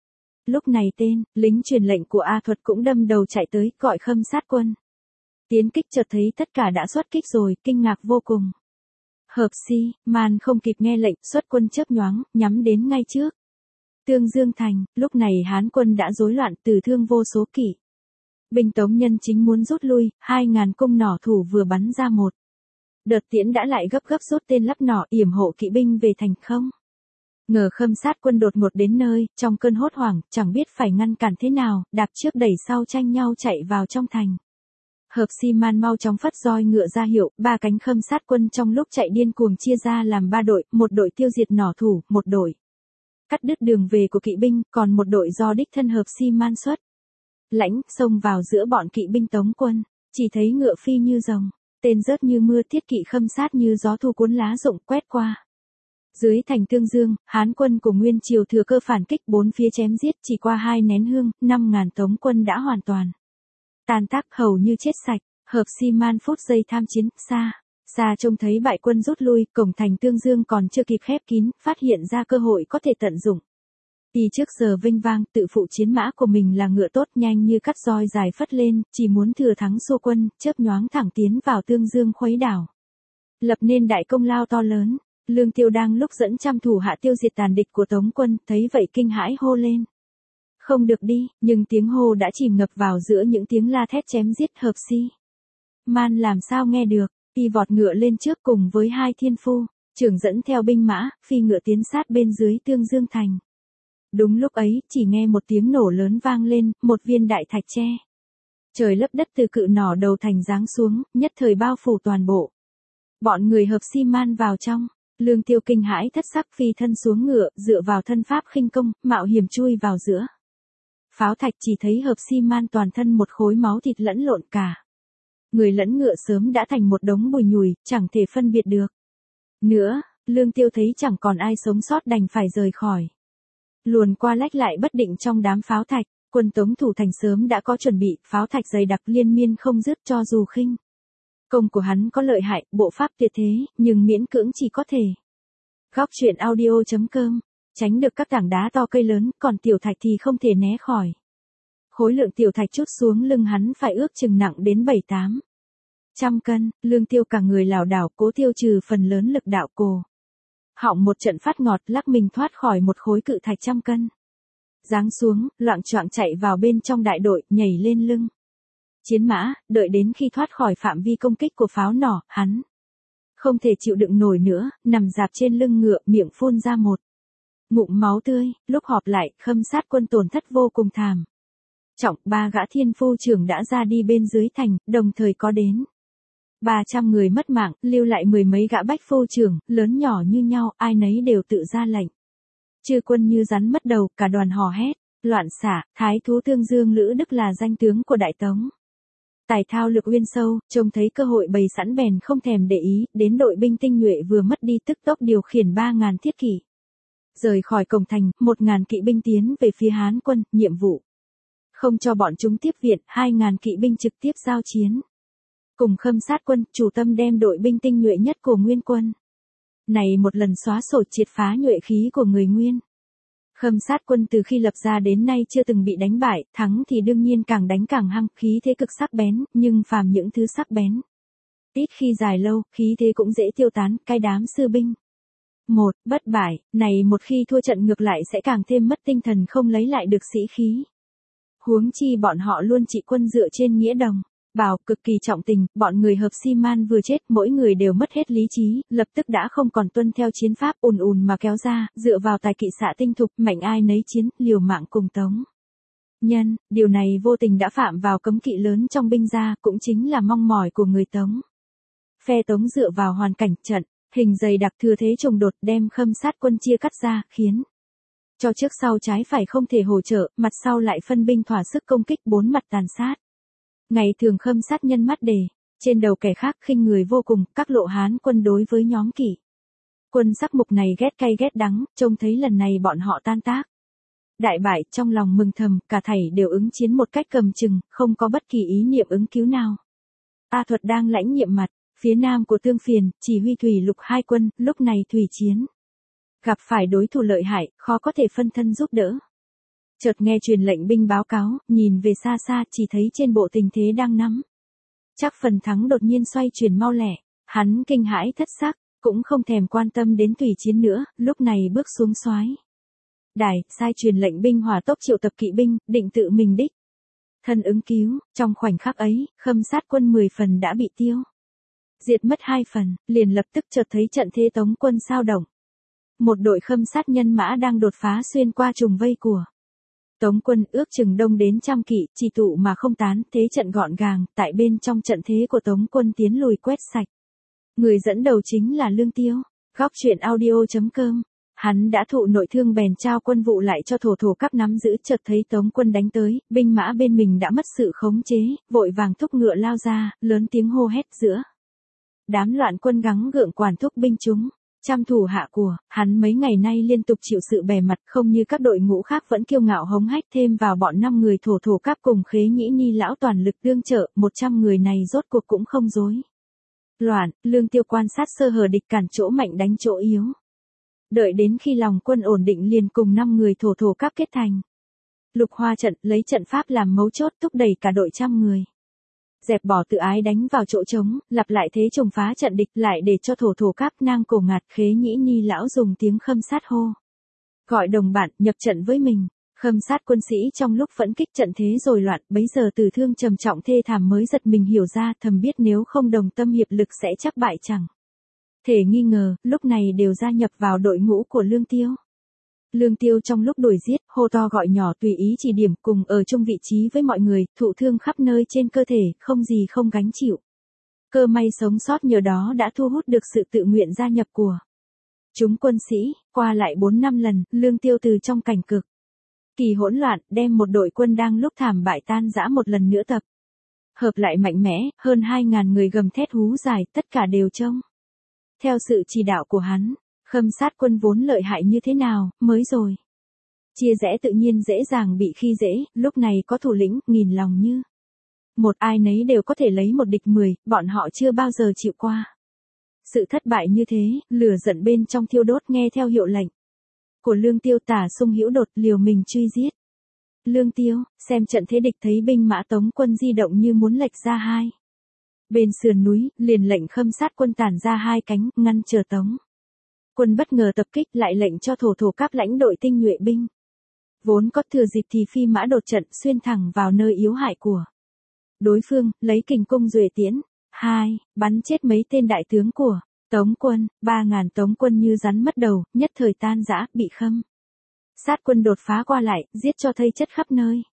Lúc này tên lính truyền lệnh của A Thuật cũng đâm đầu chạy tới, gọi Khâm Sát quân tiến kích, chợt thấy tất cả đã xuất kích rồi, kinh ngạc vô cùng. Hợp Si Man không kịp nghe lệnh, xuất quân chớp nhoáng, nhắm đến ngay trước Tương Dương thành. Lúc này Hán quân đã rối loạn, tử thương vô số kỵ binh Tống nhân chính muốn rút lui, hai ngàn cung nỏ thủ vừa bắn ra một đợt tiễn đã lại gấp gấp rút tên lắp nỏ yểm hộ kỵ binh về thành. Không ngờ Khâm Sát quân đột ngột đến nơi, trong cơn hốt hoảng, chẳng biết phải ngăn cản thế nào, đạp trước đẩy sau tranh nhau chạy vào trong thành. Hợp Si Man mau chóng phất roi ngựa ra hiệu, ba cánh Khâm Sát quân trong lúc chạy điên cuồng chia ra làm ba đội, một đội tiêu diệt nỏ thủ, một đội cắt đứt đường về của kỵ binh, còn một đội do đích thân Hợp Si Man xuất lãnh, xông vào giữa bọn kỵ binh Tống quân. Chỉ thấy ngựa phi như rồng, tên rớt như mưa, thiết kỵ Khâm Sát như gió thu cuốn lá rụng quét qua. Dưới thành Tương Dương, Hán quân của Nguyên Triều thừa cơ phản kích, bốn phía chém giết, chỉ qua hai nén hương, năm ngàn Tống quân đã hoàn toàn tan tác, hầu như chết sạch. Hợp Si Man phút giây tham chiến, xa xa trông thấy bại quân rút lui, cổng thành Tương Dương còn chưa kịp khép kín, phát hiện ra cơ hội có thể tận dụng. Y trước giờ vinh vang, tự phụ chiến mã của mình là ngựa tốt, nhanh như cắt roi dài phất lên, chỉ muốn thừa thắng xô quân, chớp nhoáng thẳng tiến vào Tương Dương khuấy đảo, lập nên đại công lao to lớn. Lương Tiêu đang lúc dẫn trăm thủ hạ tiêu diệt tàn địch của Tống quân, thấy vậy kinh hãi hô lên, không được đi, nhưng tiếng hô đã chìm ngập vào giữa những tiếng la thét chém giết. Hợp Si Man làm sao nghe được, Y vọt ngựa lên trước cùng với hai thiên phu, trưởng dẫn theo binh mã, phi ngựa tiến sát bên dưới Tương Dương thành. Đúng lúc ấy, chỉ nghe một tiếng nổ lớn vang lên, một viên đại thạch tre. Trời lấp đất từ cự nỏ đầu thành giáng xuống, nhất thời bao phủ toàn bộ. Bọn người Hợp Si Man vào trong, Lương Tiêu kinh hãi thất sắc phi thân xuống ngựa, dựa vào thân pháp khinh công, mạo hiểm chui vào giữa. Pháo thạch chỉ thấy Hợp Si Man toàn thân một khối máu thịt lẫn lộn cả. Người lẫn ngựa sớm đã thành một đống bùi nhùi, chẳng thể phân biệt được. Nữa, Lương Tiêu thấy chẳng còn ai sống sót đành phải rời khỏi. Luồn qua lách lại bất định trong đám pháo thạch, quân Tống thủ thành sớm đã có chuẩn bị, pháo thạch dày đặc liên miên không dứt cho dù khinh. Công của hắn có lợi hại, bộ pháp tuyệt thế, nhưng miễn cưỡng chỉ có thể. Góc truyện audio chấm com, tránh được các tảng đá to cây lớn, còn tiểu thạch thì không thể né khỏi. Khối lượng tiểu thạch trút xuống lưng hắn phải ước chừng nặng đến bảy tám trăm cân, Lương Tiêu cả người lảo đảo cố tiêu trừ phần lớn lực đạo cổ. Họng một trận phát ngọt lắc mình thoát khỏi một khối cự thạch trăm cân. Giáng xuống, loạng choạng chạy vào bên trong đại đội, nhảy lên lưng. Chiến mã, đợi đến khi thoát khỏi phạm vi công kích của pháo nỏ, hắn không thể chịu đựng nổi nữa, nằm dạp trên lưng ngựa, miệng phun ra một ngụm máu tươi, lúc họp lại, Khâm Sát quân tổn thất vô cùng thảm. Trọng, ba gã thiên phu trưởng đã ra đi bên dưới thành, đồng thời có đến ba trăm người mất mạng, lưu lại mười mấy gã bách phu trưởng, lớn nhỏ như nhau, ai nấy đều tự ra lệnh. Chư quân như rắn mất đầu, cả đoàn hò hét, loạn xả, thái thú Tương Dương Lữ Đức là danh tướng của Đại Tống. Tài thao lực uyên sâu, trông thấy cơ hội bày sẵn bèn không thèm để ý, đến đội binh tinh nhuệ vừa mất đi tức tốc điều khiển ba ngàn thiết kỵ. Rời khỏi cổng thành, một ngàn kỵ binh tiến về phía Hán quân, nhiệm vụ. Không cho bọn chúng tiếp viện, hai ngàn kỵ binh trực tiếp giao chiến. Cùng Khâm Sát quân, chủ tâm đem đội binh tinh nhuệ nhất của Nguyên quân. Này một lần xóa sổ triệt phá nhuệ khí của người Nguyên. Khâm Sát quân từ khi lập ra đến nay chưa từng bị đánh bại, thắng thì đương nhiên càng đánh càng hăng, khí thế cực sắc bén, nhưng phàm những thứ sắc bén. Ít khi dài lâu, khí thế cũng dễ tiêu tán, cai đám sư binh. Một, bất bại, này một khi thua trận ngược lại sẽ càng thêm mất tinh thần không lấy lại được sĩ khí. Huống chi bọn họ luôn trị quân dựa trên nghĩa đồng. Bảo, cực kỳ trọng tình, bọn người Hợp Si Man vừa chết, mỗi người đều mất hết lý trí, lập tức đã không còn tuân theo chiến pháp, ùn ùn mà kéo ra, dựa vào tài kỵ xạ tinh thục, mạnh ai nấy chiến, liều mạng cùng Tống nhân, điều này vô tình đã phạm vào cấm kỵ lớn trong binh gia, cũng chính là mong mỏi của người Tống. Phe Tống dựa vào hoàn cảnh trận, hình dày đặc thừa thế trồng đột đem Khâm Sát quân chia cắt ra, khiến cho trước sau trái phải không thể hỗ trợ, mặt sau lại phân binh thỏa sức công kích bốn mặt tàn sát. Ngày thường Khâm Sát nhân mắt đề, trên đầu kẻ khác khinh người vô cùng, các lộ Hán quân đối với nhóm kỵ quân sắc mục này ghét cay ghét đắng, trông thấy lần này bọn họ tan tác. Đại bại, trong lòng mừng thầm, cả thảy đều ứng chiến một cách cầm chừng, không có bất kỳ ý niệm ứng cứu nào. A Thuật đang lãnh nhiệm mặt, phía nam của Tương Phiền, chỉ huy thủy lục hai quân, lúc này thủy chiến. Gặp phải đối thủ lợi hại, khó có thể phân thân giúp đỡ. Chợt nghe truyền lệnh binh báo cáo, nhìn về xa xa chỉ thấy trên bộ tình thế đang nắm chắc phần thắng đột nhiên xoay chuyển mau lẹ, hắn kinh hãi thất sắc, cũng không thèm quan tâm đến thủy chiến nữa, lúc này bước xuống soái đài, sai truyền lệnh binh hỏa tốc triệu tập kỵ binh, định tự mình đích thân ứng cứu. Trong khoảnh khắc ấy, Khâm Sát quân mười phần đã bị tiêu diệt mất hai phần, liền lập tức chợt thấy trận thế Tống quân sao động. Một đội Khâm Sát nhân mã đang đột phá xuyên qua trùng vây của Tống quân, ước chừng đông đến trăm kỵ, chỉ tụ mà không tán, thế trận gọn gàng, tại bên trong trận thế của Tống quân tiến lùi quét sạch. Người dẫn đầu chính là Lương Tiêu. Góc truyện audio chấm com. Hắn đã thụ nội thương bèn trao quân vụ lại cho thổ thổ các nắm giữ, chợt thấy Tống quân đánh tới, binh mã bên mình đã mất sự khống chế, vội vàng thúc ngựa lao ra, lớn tiếng hô hét giữa đám loạn quân gắng gượng quản thúc binh chúng. Trăm thủ hạ của, hắn mấy ngày nay liên tục chịu sự bè mặt, không như các đội ngũ khác vẫn kiêu ngạo hống hách, thêm vào bọn năm người thổ thổ các cùng Khế Nhĩ Ni lão toàn lực đương trợ, một trăm người này rốt cuộc cũng không rối loạn. Lương Tiêu quan sát sơ hở địch, cản chỗ mạnh đánh chỗ yếu. Đợi đến khi lòng quân ổn định liền cùng năm người thổ thổ các kết thành lục hoa trận, lấy trận pháp làm mấu chốt thúc đẩy cả đội trăm người. Dẹp bỏ tự ái đánh vào chỗ trống, lặp lại thế trùng phá trận địch, lại để cho thổ thổ cáp nang cổ ngạt. Khế Nhĩ Ni lão dùng tiếng Khâm Sát hô gọi đồng bạn nhập trận với mình. Khâm sát quân sĩ trong lúc phẫn kích trận thế rồi loạn, bấy giờ tử thương trầm trọng thê thảm mới giật mình hiểu ra, thầm biết nếu không đồng tâm hiệp lực sẽ chắc bại chẳng thể nghi ngờ, lúc này đều gia nhập vào đội ngũ của Lương Tiêu. Lương Tiêu trong lúc đuổi giết, hô to gọi nhỏ tùy ý chỉ điểm, cùng ở chung vị trí với mọi người, thụ thương khắp nơi trên cơ thể, không gì không gánh chịu. Cơ may sống sót nhờ đó đã thu hút được sự tự nguyện gia nhập của chúng quân sĩ, qua lại bốn năm lần, Lương Tiêu từ trong cảnh cực kỳ hỗn loạn, đem một đội quân đang lúc thảm bại tan rã một lần nữa tập hợp lại mạnh mẽ, hơn hai ngàn người gầm thét hú dài, tất cả đều trông theo sự chỉ đạo của hắn. Khâm sát quân vốn lợi hại như thế nào, mới rồi chia rẽ tự nhiên dễ dàng bị khi dễ, lúc này có thủ lĩnh, nghìn lòng như một, ai nấy đều có thể lấy một địch mười, bọn họ chưa bao giờ chịu qua sự thất bại như thế, lửa giận bên trong thiêu đốt, nghe theo hiệu lệnh của Lương Tiêu, Tả Sung Hữu đột liều mình truy giết. Lương Tiêu xem trận thế địch, thấy binh mã Tống quân di động như muốn lệch ra hai bên sườn núi, liền lệnh khâm sát quân tản ra hai cánh, ngăn chờ Tống quân bất ngờ tập kích, lại lệnh cho thổ thổ các lãnh đội tinh nhuệ binh vốn có thừa dịp thì phi mã đột trận, xuyên thẳng vào nơi yếu hại của đối phương, lấy kình cung duệ tiễn. Hai, bắn chết mấy tên đại tướng của Tống quân, ba ngàn Tống quân như rắn mất đầu, nhất thời tan rã, bị khâm sát quân đột phá qua lại, giết cho thây chất khắp nơi.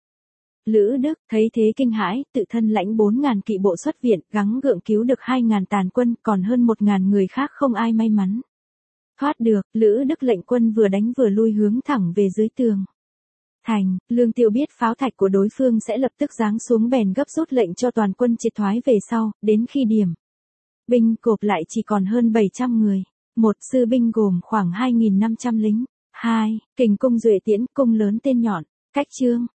Lữ Đức thấy thế kinh hãi, tự thân lãnh bốn ngàn kỵ bộ xuất viện, gắng gượng cứu được hai ngàn tàn quân, còn hơn một ngàn người khác không ai may mắn thoát được. Lữ Đức lệnh quân vừa đánh vừa lui hướng thẳng về dưới tường thành. Lương Tiêu biết pháo thạch của đối phương sẽ lập tức giáng xuống, bèn gấp rút lệnh cho toàn quân triệt thoái về sau, đến khi điểm binh cộp lại chỉ còn hơn bảy trăm người. Một, sư binh gồm khoảng hai nghìn năm trăm lính. Hai, kình cung duệ tiễn, cung lớn tên nhọn, cách trương